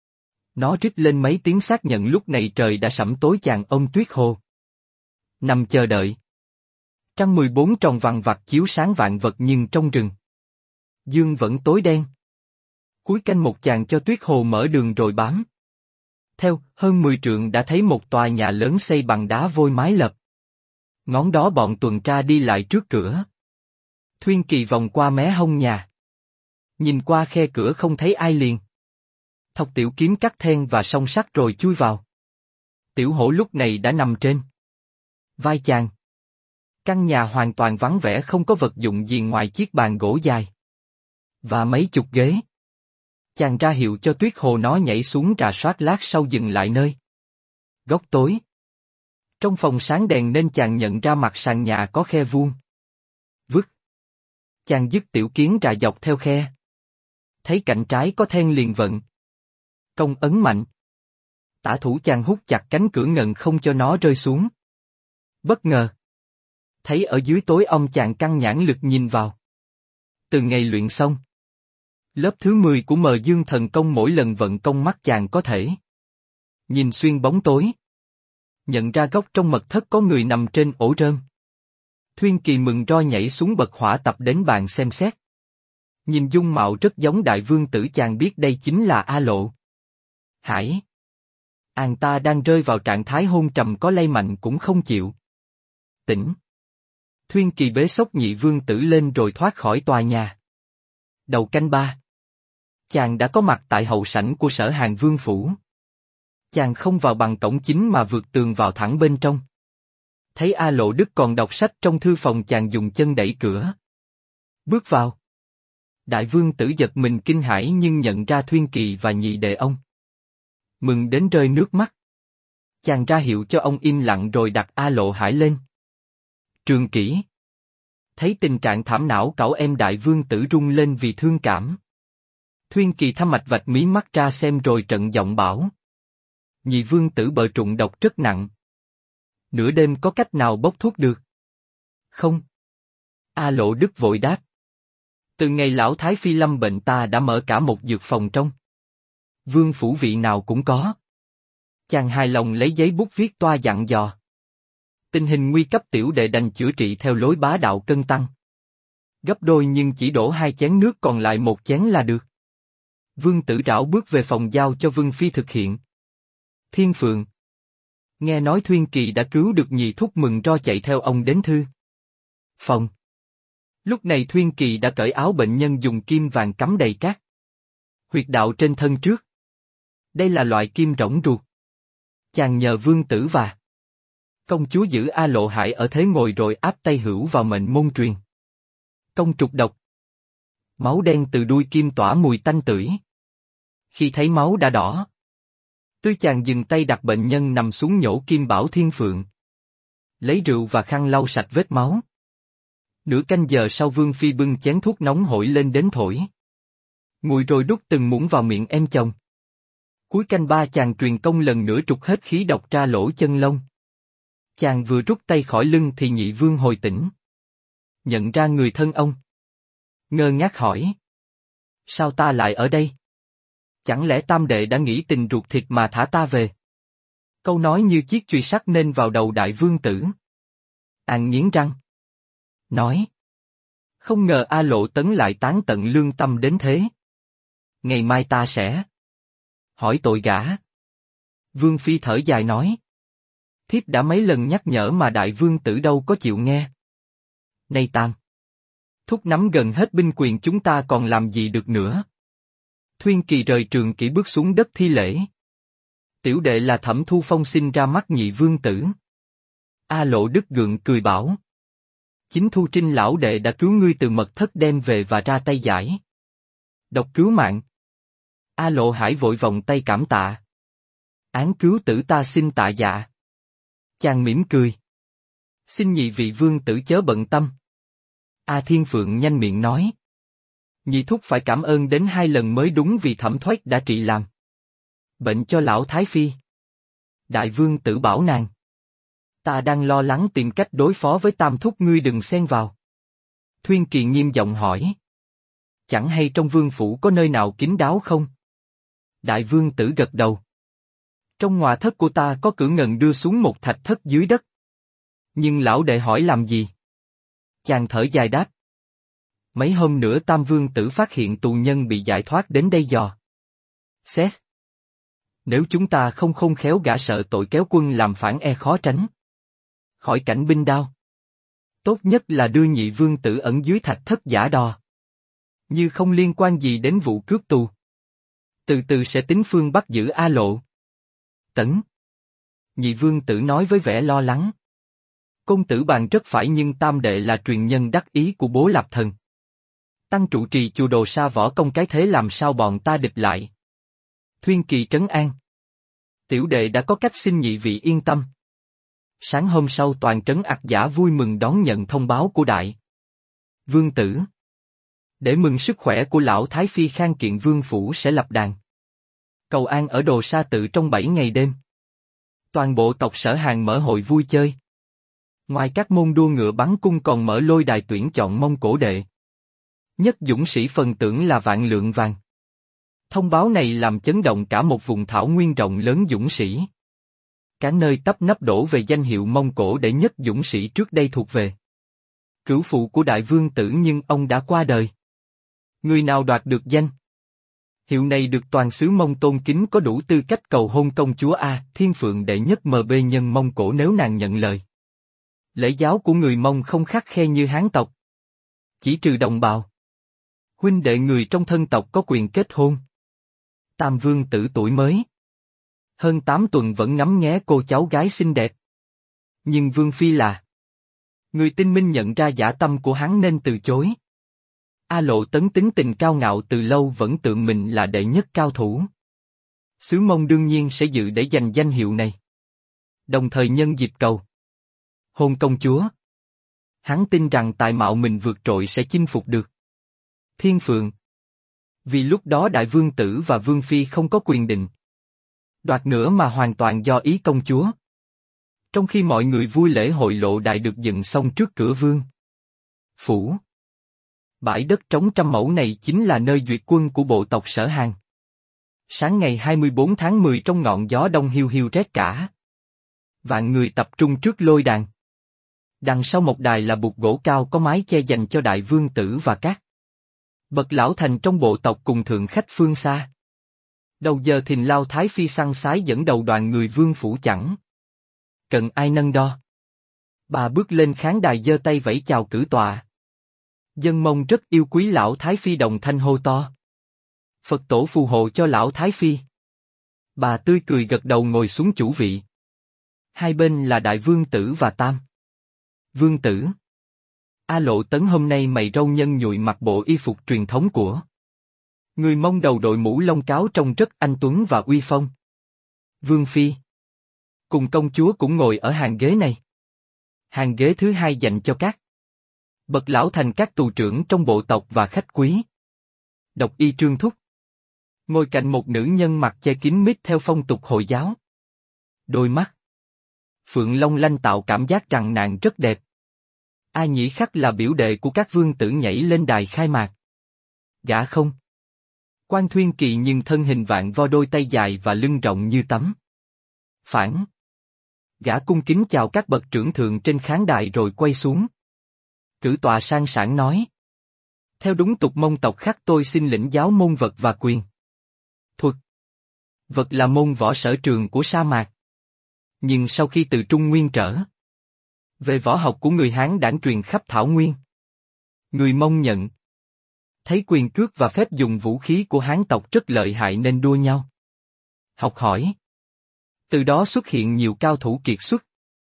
Nó rít lên mấy tiếng xác nhận, lúc này trời đã sẫm tối. Chàng ôm Tuyết Hồ nằm chờ đợi. Trăng 14 tròn vằng vặc chiếu sáng vạn vật, nhưng trong rừng dương vẫn tối đen. Cuối canh một, chàng cho Tuyết Hồ mở đường rồi bám theo hơn 10 trượng đã thấy một tòa nhà lớn xây bằng đá vôi mái lợp. Ngón đó bọn tuần tra đi lại trước cửa. Thuyên Kỳ vòng qua mé hông nhà. Nhìn qua khe cửa không thấy ai liền. Thọc tiểu kiếm cắt then và song sắt rồi chui vào. Tiểu Hổ lúc này đã nằm trên vai chàng. Căn nhà hoàn toàn vắng vẻ, không có vật dụng gì ngoài chiếc bàn gỗ dài và mấy chục ghế. Chàng ra hiệu cho Tuyết Hồ, nó nhảy xuống rà soát, lát sau dừng lại nơi góc tối. Trong phòng sáng đèn nên chàng nhận ra mặt sàn nhà có khe vuông vức. Chàng dứt tiểu kiến rà dọc theo khe. Thấy cạnh trái có then liền vận công ấn mạnh. Tả thủ chàng hút chặt cánh cửa ngần không cho nó rơi xuống. Bất ngờ thấy ở dưới tối om, chàng căng nhãn lực nhìn vào. Từ ngày luyện xong lớp thứ 10 của Mờ Dương Thần Công, mỗi lần vận công mắt chàng có thể nhìn xuyên bóng tối. Nhận ra góc trong mật thất có người nằm trên ổ rơm. Thuyên Kỳ mừng roi nhảy xuống bậc hỏa tập đến bàn xem xét. Nhìn dung mạo rất giống đại vương tử, chàng biết đây chính là A Lộ Hải. Anh ta đang rơi vào trạng thái hôn trầm, có lay mạnh cũng không chịu tỉnh. Thuyên Kỳ bế xốc nhị vương tử lên rồi thoát khỏi tòa nhà. Đầu canh 3. Chàng đã có mặt tại hậu sảnh của Sở Hàng Vương phủ. Chàng không vào bằng cổng chính mà vượt tường vào thẳng bên trong. Thấy A Lộ Đức còn đọc sách trong thư phòng, chàng dùng chân đẩy cửa bước vào. Đại vương tử giật mình kinh hãi nhưng nhận ra Thuyên Kỳ và nhị đệ ông. Mừng đến rơi nước mắt. Chàng ra hiệu cho ông im lặng rồi đặt A Lộ Hải lên. Trường Kỷ. Thấy tình trạng thảm não cậu em đại vương tử rung lên vì thương cảm. Thuyên Kỳ thâm mạch vạch mí mắt ra xem rồi trận giọng bảo. Nhị vương tử bợ trụng độc rất nặng. Nửa đêm có cách nào bốc thuốc được? Không. A Lộ Đức vội đáp. Từ ngày lão Thái Phi lâm bệnh ta đã mở cả một dược phòng trong. Vương phủ vị nào cũng có. Chàng hài lòng lấy giấy bút viết toa dặn dò. Tình hình nguy cấp tiểu đệ đành chữa trị theo lối bá đạo cân tăng. Gấp đôi nhưng chỉ đổ 2 chén nước còn lại 1 chén là được. Vương tử rảo bước về phòng giao cho Vương Phi thực hiện. Thiên Phượng. Nghe nói Thuyên Kỳ đã cứu được nhị thúc mừng ro chạy theo ông đến thư phòng. Lúc này Thuyên Kỳ đã cởi áo bệnh nhân dùng kim vàng cắm đầy cát huyệt đạo trên thân trước. Đây là loại kim rỗng ruột. Chàng nhờ vương tử và công chúa giữ A Lộ Hải ở thế ngồi rồi áp tay hữu vào mệnh môn truyền. Công trục độc. Máu đen từ đuôi kim tỏa mùi tanh tưởi. Khi thấy máu đã đỏ tươi, chàng dừng tay đặt bệnh nhân nằm xuống nhổ kim bảo Thiên Phượng. Lấy rượu và khăn lau sạch vết máu. Nửa canh giờ sau Vương Phi bưng chén thuốc nóng hổi lên đến thổi. Nguội rồi đút từng muỗng vào miệng em chồng. Cuối canh 3 chàng truyền công lần nữa trục hết khí độc ra lỗ chân lông. Chàng vừa rút tay khỏi lưng thì nhị vương hồi tỉnh. Nhận ra người thân ông. Ngơ ngác hỏi. Sao ta lại ở đây? Chẳng lẽ tam đệ đã nghĩ tình ruột thịt mà thả ta về? Câu nói như chiếc chùy sắt nên vào đầu đại vương tử. An nghiến răng. Nói. Không ngờ A Lộ Tấn lại tán tận lương tâm đến thế. Ngày mai ta sẽ hỏi tội gã. Vương Phi thở dài nói. Thiếp đã mấy lần nhắc nhở mà đại vương tử đâu có chịu nghe. Này Tam. Thúc nắm gần hết binh quyền chúng ta còn làm gì được nữa. Thuyên Kỳ rời Trường Kỷ bước xuống đất thi lễ. Tiểu đệ là Thẩm Thu Phong sinh ra mắt nhị vương tử. A Lộ Đức gượng cười bảo. Chính Thu Trinh lão đệ đã cứu ngươi từ mật thất đem về và ra tay giải độc cứu mạng. A Lộ Hải vội vòng tay cảm tạ. Án cứu tử ta xin tạ dạ. Chàng mỉm cười. Xin nhị vị vương tử chớ bận tâm. A Thiên Phượng nhanh miệng nói. Nhị thúc phải cảm ơn đến 2 lần mới đúng vì Thẩm Thoát đã trị làm bệnh cho lão Thái Phi. Đại vương tử bảo nàng. Ta đang lo lắng tìm cách đối phó với Tam thúc, ngươi đừng xen vào. Thuyên Kỳ nghiêm giọng hỏi. Chẳng hay trong vương phủ có nơi nào kín đáo không? Đại vương tử gật đầu. Trong ngọa thất của ta có cửa ngầm đưa xuống một thạch thất dưới đất. Nhưng lão đệ hỏi làm gì? Chàng thở dài đáp. Mấy hôm nữa Tam vương tử phát hiện tù nhân bị giải thoát đến đây dò xét. Nếu chúng ta không khôn khéo gã sợ tội kéo quân làm phản khó tránh khỏi cảnh binh đao. Tốt nhất là đưa nhị vương tử ẩn dưới thạch thất giả đò. Như không liên quan gì đến vụ cướp tù. Từ từ sẽ tính phương bắt giữ A Lộ Tấn. Nhị vương tử nói với vẻ lo lắng. Công tử bàn rất phải, nhưng Tam đệ là truyền nhân đắc ý của Bố Lạp Thần. Tăng trụ trì chùa Đồ Sa võ công cái thế làm sao bọn ta địch lại. Thuyên Kỳ trấn an. Tiểu đệ đã có cách, xin nhị vị yên tâm. Sáng hôm sau toàn trấn Ặc Giả vui mừng đón nhận thông báo của đại vương tử. Để mừng sức khỏe của lão Thái Phi, Khang Kiện Vương phủ sẽ lập đàn cầu an ở Đồ Sa tự trong 7 ngày đêm. Toàn bộ tộc Sở Hàn mở hội vui chơi. Ngoài các môn đua ngựa bắn cung còn mở lôi đài tuyển chọn Mông Cổ đệ nhất dũng sĩ phần tưởng là vạn lượng vàng. Thông báo này làm chấn động cả một vùng thảo nguyên rộng lớn dũng sĩ. Cả nơi tấp nập đổ về danh hiệu Mông Cổ đệ nhất dũng sĩ trước đây thuộc về cửu phụ của đại vương tử, nhưng ông đã qua đời. Người nào đoạt được danh hiệu này được toàn xứ Mông tôn kính, có đủ tư cách cầu hôn công chúa A Thiên Phượng đệ nhất MB nhân Mông Cổ nếu nàng nhận lời. Lễ giáo của người Mông không khắt khe như Hán tộc. Chỉ trừ đồng bào huynh đệ người trong thân tộc có quyền kết hôn. Tam vương tử tuổi mới hơn 8 tuần vẫn ngắm nghé cô cháu gái xinh đẹp. Nhưng Vương Phi là người tinh minh, nhận ra dã tâm của hắn nên từ chối. A Lộ Tấn tính tình cao ngạo từ lâu, vẫn tượng mình là đệ nhất cao thủ. Xứ Mông đương nhiên sẽ dự để giành danh hiệu này. Đồng thời nhân dịp cầu hôn công chúa. Hắn tin rằng tài mạo mình vượt trội sẽ chinh phục được Thiên Phượng. Vì lúc đó đại vương tử và vương phi không có quyền định đoạt nữa mà hoàn toàn do ý công chúa. Trong khi mọi người vui lễ hội lộ đài được dựng xong trước cửa vương phủ. Bãi đất trống 100 mẫu này chính là nơi duyệt quân của bộ tộc Sở Hàn. Sáng ngày 24 tháng 10 trong ngọn gió đông hiu hiu rét cả. Vạn người tập trung trước lôi đàn. Đằng sau một đài là bục gỗ cao có mái che dành cho đại vương tử và các bậc lão thành trong bộ tộc cùng thượng khách phương xa. Đầu giờ thìn lao thái phi săn sái dẫn đầu đoàn người vương phủ chẳng cần ai nâng đo. Bà bước lên khán đài giơ tay vẫy chào cử tọa. Dân Mông rất yêu quý lão thái phi đồng thanh hô to. Phật tổ phù hộ cho lão thái phi. Bà tươi cười gật đầu ngồi xuống chủ vị. Hai bên là đại vương tử và tam vương tử. A Lộ Tấn hôm nay mày râu nhân nhụi mặc bộ y phục truyền thống của người Mông, đầu đội mũ lông cáo trông rất anh tuấn và uy phong. Vương phi cùng công chúa cũng ngồi ở hàng ghế này. Hàng ghế thứ hai dành cho các bậc lão thành, các tù trưởng trong bộ tộc và khách quý. Độc y Trương Thúc ngồi cạnh một nữ nhân mặc che kín mít theo phong tục Hồi giáo. Đôi mắt phượng long lanh tạo cảm giác rằng nàng rất đẹp. A Nhĩ Khắc là biểu đệ của các vương tử nhảy lên đài khai mạc. Gã không Quan Thuyên Kỳ nhưng thân hình vạn vo, đôi tay dài và lưng rộng như tấm phản. Gã cung kính chào các bậc trưởng thượng trên khán đài rồi quay xuống. Cử tọa sang sảng nói. Theo đúng tục Mông tộc Khắc, tôi xin lĩnh giáo môn vật và quyền thuật. Vật là môn võ sở trường của sa mạc. Nhưng sau khi từ Trung Nguyên trở về, võ học của người Hán đản truyền khắp Thảo Nguyên. Người Mông nhận thấy quyền cước và phép dùng vũ khí của Hán tộc rất lợi hại nên đua nhau học hỏi. Từ đó xuất hiện nhiều cao thủ kiệt xuất.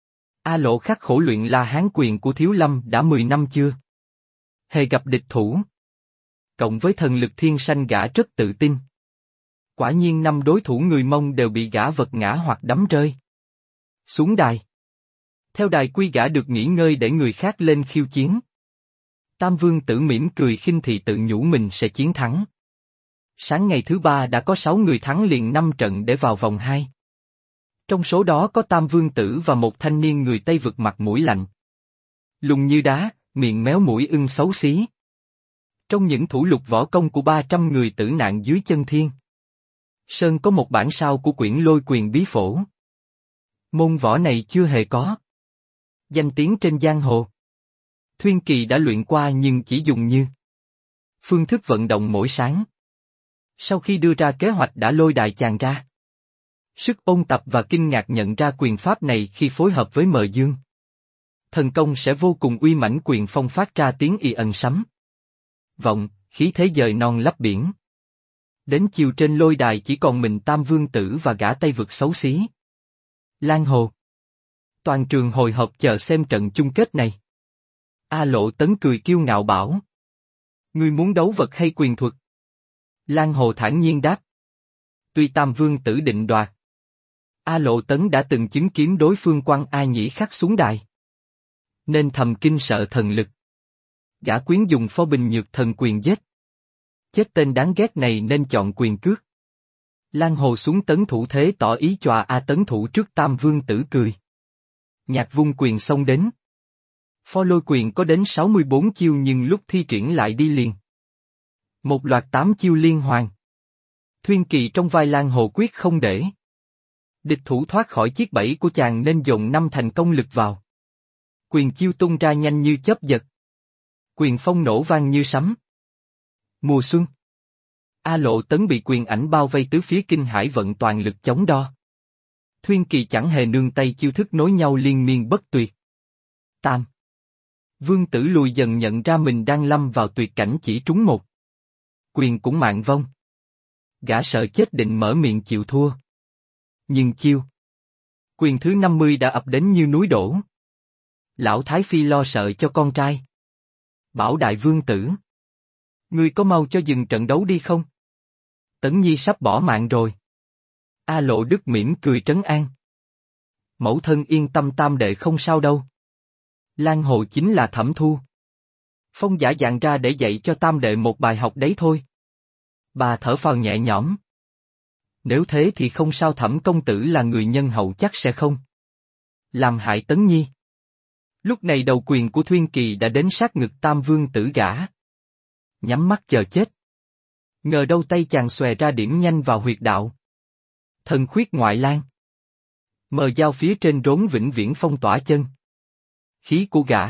A Lộ khắc khổ luyện La Hán quyền của Thiếu Lâm đã 10 năm chưa hề gặp địch thủ. Cộng với thần lực thiên sanh, gã rất tự tin. Quả nhiên 5 đối thủ người Mông đều bị gã vật ngã hoặc đấm rơi xuống đài. Theo đài quy, gã được nghỉ ngơi để người khác lên khiêu chiến. Tam vương tử mỉm cười khinh thị, tự nhủ mình sẽ chiến thắng. Sáng ngày thứ ba đã có 6 người thắng liền 5 trận để vào vòng 2. Trong số đó có Tam vương tử và một thanh niên người Tây vực mặt mũi lạnh lùng như đá, miệng méo mũi ưng xấu xí. Trong những thủ lục võ công của 300 người tử nạn dưới chân Thiên Sơn có một bản sao của quyển Lôi Quyền Bí Phổ. Môn võ này chưa hề có danh tiếng trên giang hồ. Thuyên Kỳ đã luyện qua nhưng chỉ dùng như phương thức vận động mỗi sáng. Sau khi đưa ra kế hoạch đã lôi đài chàng ra sức ôn tập và kinh ngạc nhận ra quyền pháp này khi phối hợp với mờ dương thần công sẽ vô cùng uy mãnh. Quyền phong phát ra tiếng ì ần sấm vọng, khí thế dời non lấp biển. Đến chiều trên lôi đài chỉ còn mình Tam vương tử và gã Tây vực xấu xí Lan Hồ. Toàn trường hồi hộp chờ xem trận chung kết này. A Lộ Tấn cười kiêu ngạo bảo. Ngươi muốn đấu vật hay quyền thuật? Lan Hồ thản nhiên đáp. Tuy Tam vương tử định đoạt, A Lộ Tấn đã từng chứng kiến đối phương quăng A Nhĩ Khắc xuống đài, nên thầm kinh sợ thần lực. Gã quyến dùng phó bình nhược thần quyền giết chết tên đáng ghét này nên chọn quyền cước. Lan Hồ xuống tấn thủ thế tỏ ý chòa A tấn thủ trước. Tam vương tử cười nhạc vung quyền xông đến. Phó lôi quyền có đến 64 chiêu nhưng lúc thi triển lại đi liền một loạt 8 chiêu liên hoàn. Thuyên Kỳ trong vai Lan Hồ quyết không để địch thủ thoát khỏi chiếc bẫy của chàng nên dồn 5 thành công lực vào. Quyền chiêu tung ra nhanh như chớp giật. Quyền phong nổ vang như sấm. Mùa xuân. A Lộ Tấn bị quyền ảnh bao vây tứ phía, kinh hãi vận toàn lực chống đo. Thuyên Kỳ chẳng hề nương tay, chiêu thức nối nhau liên miên bất tuyệt. Tam vương tử lùi dần, nhận ra mình đang lâm vào tuyệt cảnh, chỉ trúng một quyền cũng mạng vong. Gã sợ chết định mở miệng chịu thua. Nhưng chiêu quyền thứ 50 đã ập đến như núi đổ. Lão Thái Phi lo sợ cho con trai. Bảo đại vương tử. Ngươi có mau cho dừng trận đấu đi không? Tấn Nhi sắp bỏ mạng rồi. A Lộ Đức mỉm cười trấn an. Mẫu thân yên tâm, tam đệ không sao đâu. Lan Hồ chính là Thẩm Thu. Phong giả dạng ra để dạy cho tam đệ một bài học đấy thôi. Bà thở phào nhẹ nhõm. Nếu thế thì không sao, Thẩm công tử là người nhân hậu chắc sẽ không làm hại Tấn Nhi. Lúc này đầu quyền của Thuyên Kỳ đã đến sát ngực Tam Vương tử gã. Nhắm mắt chờ chết. Ngờ đâu tay chàng xòe ra điểm nhanh vào huyệt đạo. Thần khuyết ngoại lang. Mờ dao phía trên rốn vĩnh viễn phong tỏa chân. Khí của gã.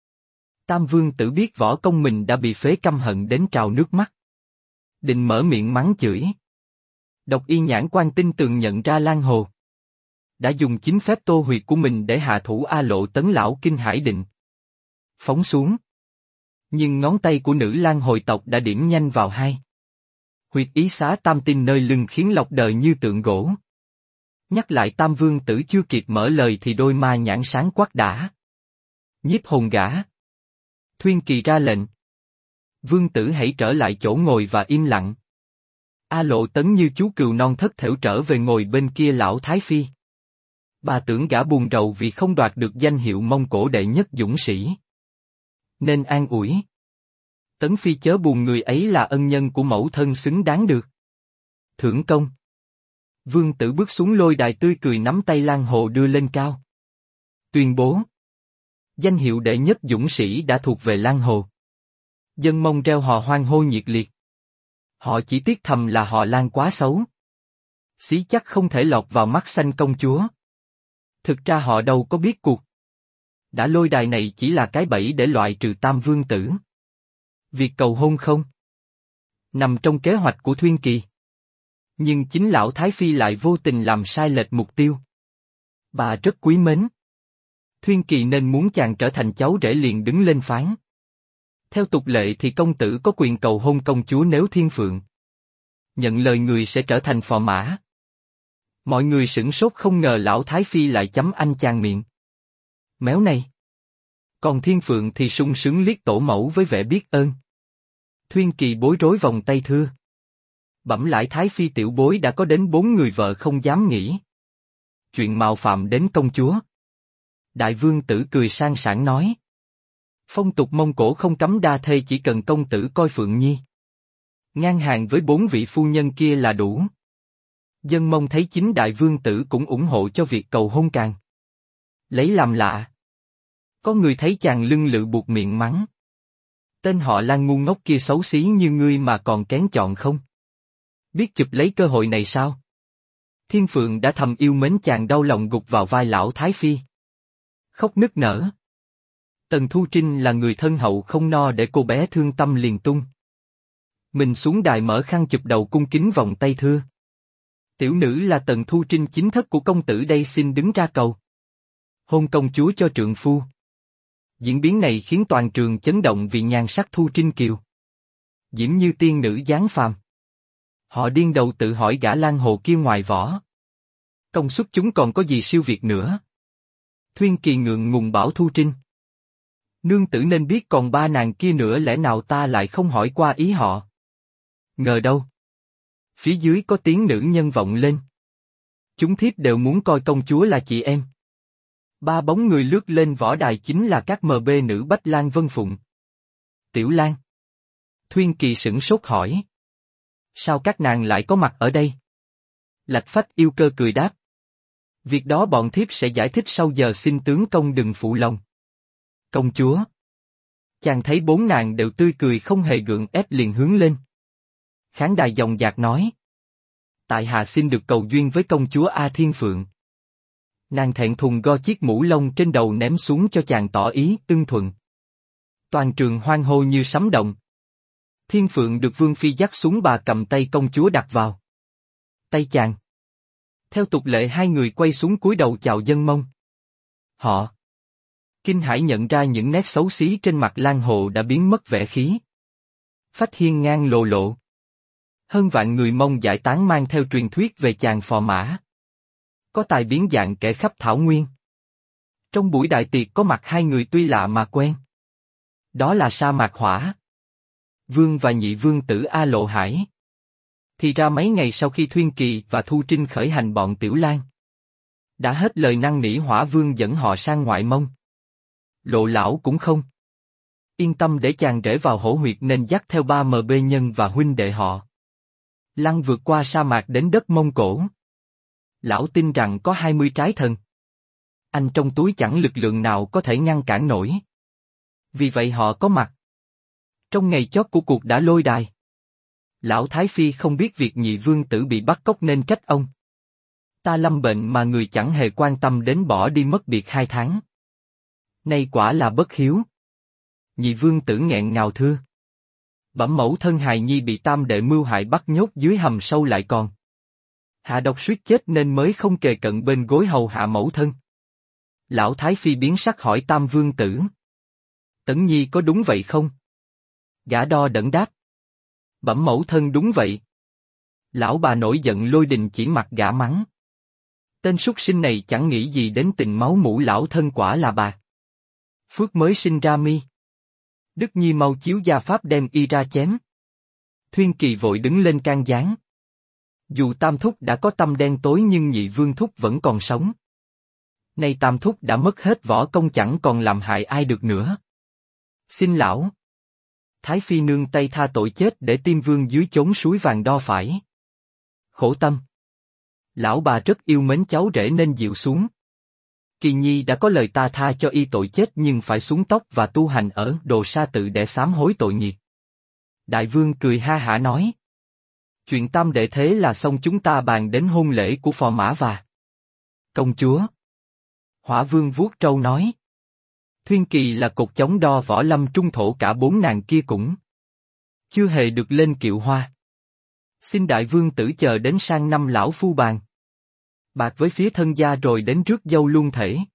Tam Vương tử biết võ công mình đã bị phế, căm hận đến trào nước mắt. Định mở miệng mắng chửi. Độc Y nhãn quan tinh tường nhận ra Lan Hồ đã dùng chính phép tô huyệt của mình để hạ thủ A Lộ Tấn lão kinh hải định. Phóng xuống. Nhưng ngón tay của nữ lang hồi tộc đã điểm nhanh vào hai huyệt ý xá tam tinh nơi lưng, khiến lọc đời như tượng gỗ. Nhắc lại Tam Vương tử chưa kịp mở lời thì đôi ma nhãn sáng quắc đã nhiếp hồn gã. Thuyên Kỳ ra lệnh. Vương tử hãy trở lại chỗ ngồi và im lặng. A Lộ Tấn như chú cừu non thất thểu trở về ngồi bên kia lão Thái Phi. Bà tưởng gã buồn rầu vì không đoạt được danh hiệu Mông Cổ đệ nhất dũng sĩ, nên an ủi. Tấn Phi chớ buồn, người ấy là ân nhân của mẫu thân xứng đáng được thưởng công. Vương tử bước xuống lôi đài tươi cười nắm tay Lan Hồ đưa lên cao. Tuyên bố. Danh hiệu đệ nhất dũng sĩ đã thuộc về Lan Hồ. Dân Mông reo hò hoan hô nhiệt liệt. Họ chỉ tiếc thầm là họ Lan quá xấu. Xí chắc không thể lọt vào mắt xanh công chúa. Thực ra họ đâu có biết cuộc đã lôi đài này chỉ là cái bẫy để loại trừ Tam Vương tử. Việc cầu hôn không nằm trong kế hoạch của Thuyên Kỳ. Nhưng chính lão Thái Phi lại vô tình làm sai lệch mục tiêu. Bà rất quý mến Thuyên Kỳ nên muốn chàng trở thành cháu rể liền đứng lên phán. Theo tục lệ thì công tử có quyền cầu hôn công chúa nếu Thiên Phượng nhận lời người sẽ trở thành phò mã. Mọi người sửng sốt không ngờ lão Thái Phi lại chấm anh chàng miệng méo này. Còn Thiên Phượng thì sung sướng liếc tổ mẫu với vẻ biết ơn. Thuyên Kỳ bối rối vòng tay thưa. Bẩm lại Thái Phi, tiểu bối đã có đến 4 người vợ không dám nghĩ chuyện mạo phạm đến công chúa. Đại Vương tử cười sang sảng nói. Phong tục Mông Cổ không cấm đa thê, chỉ cần công tử coi Phượng Nhi ngang hàng với 4 vị phu nhân kia là đủ. Dân Mông thấy chính Đại Vương tử cũng ủng hộ cho việc cầu hôn càng lấy làm lạ. Có người thấy chàng lưng lự buộc miệng mắng. Tên họ Lan ngu ngốc kia xấu xí như ngươi mà còn kén chọn không? Biết chụp lấy cơ hội này sao? Thiên Phượng đã thầm yêu mến chàng, đau lòng gục vào vai lão Thái Phi. Khóc nức nở. Tần Thu Trinh là người thân hậu không no để cô bé thương tâm liền tung mình xuống đài mở khăn chụp đầu cung kính vòng tay thưa. Tiểu nữ là Tần Thu Trinh, chính thất của công tử đây, xin đứng ra cầu hôn công chúa cho trượng phu. Diễn biến này khiến toàn trường chấn động vì nhan sắc Thu Trinh kiều diễm như tiên nữ giáng phàm. Họ điên đầu tự hỏi gã Lan Hồ kia ngoài võ công suất chúng còn có gì siêu việt nữa. Thuyên Kỳ ngượng ngùng bảo Thu Trinh. Nương tử nên biết còn 3 nàng kia nữa, lẽ nào ta lại không hỏi qua ý họ? Ngờ đâu. Phía dưới có tiếng nữ nhân vọng lên. Chúng thiếp đều muốn coi công chúa là chị em. 3 bóng người lướt lên võ đài chính là các MB nữ Bách Lan Vân Phụng. Tiểu Lan. Thuyên Kỳ sửng sốt hỏi. Sao các nàng lại có mặt ở đây? Lạch Phách yêu cơ cười đáp. Việc đó bọn thiếp sẽ giải thích sau, giờ xin tướng công đừng phụ lòng. Công chúa. Chàng thấy 4 nàng đều tươi cười không hề gượng ép liền hướng lên khán đài dòng dạc nói. Tại hạ xin được cầu duyên với công chúa A Thiên Phượng. Nàng thẹn thùng go chiếc mũ lông trên đầu ném xuống cho chàng tỏ ý ưng thuận. Toàn trường hoan hô như sấm động. Thiên Phượng được Vương Phi dắt xuống, bà cầm tay công chúa đặt vào tay chàng. Theo tục lệ 2 người quay xuống cúi đầu chào Dân Mông. Họ kinh hãi nhận ra những nét xấu xí trên mặt Lan Hồ đã biến mất vẻ khí phách hiên ngang lộ lộ. Hơn vạn người Mông giải tán mang theo truyền thuyết về chàng phò mã có tài biến dạng kẻ khắp thảo nguyên. Trong buổi đại tiệc có mặt 2 người tuy lạ mà quen. Đó là Sa Mạc Hỏa Vương và Nhị Vương tử A Lộ Hải. Thì ra mấy ngày sau khi Thuyên Kỳ và Thu Trinh khởi hành bọn Tiểu Lang đã hết lời năn nỉ Hỏa Vương dẫn họ sang ngoại mông. Lộ lão cũng không yên tâm để chàng rể vào hổ huyệt nên dắt theo 3MB nhân và huynh đệ họ lăn vượt qua sa mạc đến đất Mông Cổ. Lão tin rằng có 20 trái thần anh trong túi chẳng lực lượng nào có thể ngăn cản nổi. Vì vậy họ có mặt trong ngày chót của cuộc đã lôi đài. Lão Thái Phi không biết việc nhị vương tử bị bắt cóc nên trách ông. Ta lâm bệnh mà người chẳng hề quan tâm đến, bỏ đi mất biệt 2 tháng. Nay quả là bất hiếu. Nhị vương tử nghẹn ngào thưa. Bẩm mẫu thân, hài nhi bị tam đệ mưu hại bắt nhốt dưới hầm sâu lại còn hạ độc suýt chết nên mới không kề cận bên gối hầu hạ mẫu thân. Lão Thái Phi biến sắc hỏi tam vương tử. Tấn Nhi có đúng vậy không? Gã đo đẫn đáp. Bẩm mẫu thân đúng vậy. Lão bà nổi giận lôi đình chỉ mặt gã mắng. Tên súc sinh này chẳng nghĩ gì đến tình máu mủ, lão thân quả là bạc phước mới sinh ra mi. Đức Nhi mau chiếu gia pháp đem y ra chém. Thuyên Kỳ vội đứng lên can gián. Dù tam thúc đã có tâm đen tối nhưng nhị vương thúc vẫn còn sống. Nay tam thúc đã mất hết võ công, chẳng còn làm hại ai được nữa. Xin lão Thái Phi nương tay tha tội chết để Tiên Vương dưới chốn suối vàng đo phải. Khổ tâm. Lão bà rất yêu mến cháu rể nên dịu xuống. Kỳ Nhi đã có lời ta tha cho y tội chết nhưng phải xuống tóc và tu hành ở Đồ Sa Tự để sám hối tội nghiệp. Đại Vương cười ha hả nói. Chuyện tam đệ thế là xong, chúng ta bàn đến hôn lễ của phò mã và công chúa. Hỏa Vương vuốt trâu nói. Thuyên Kỳ là cột chống đo võ lâm trung thổ, cả 4 nàng kia cũng chưa hề được lên kiệu hoa. Xin đại vương tử chờ đến sang năm lão phu bàn bạc với phía thân gia rồi đến rước dâu luôn thể.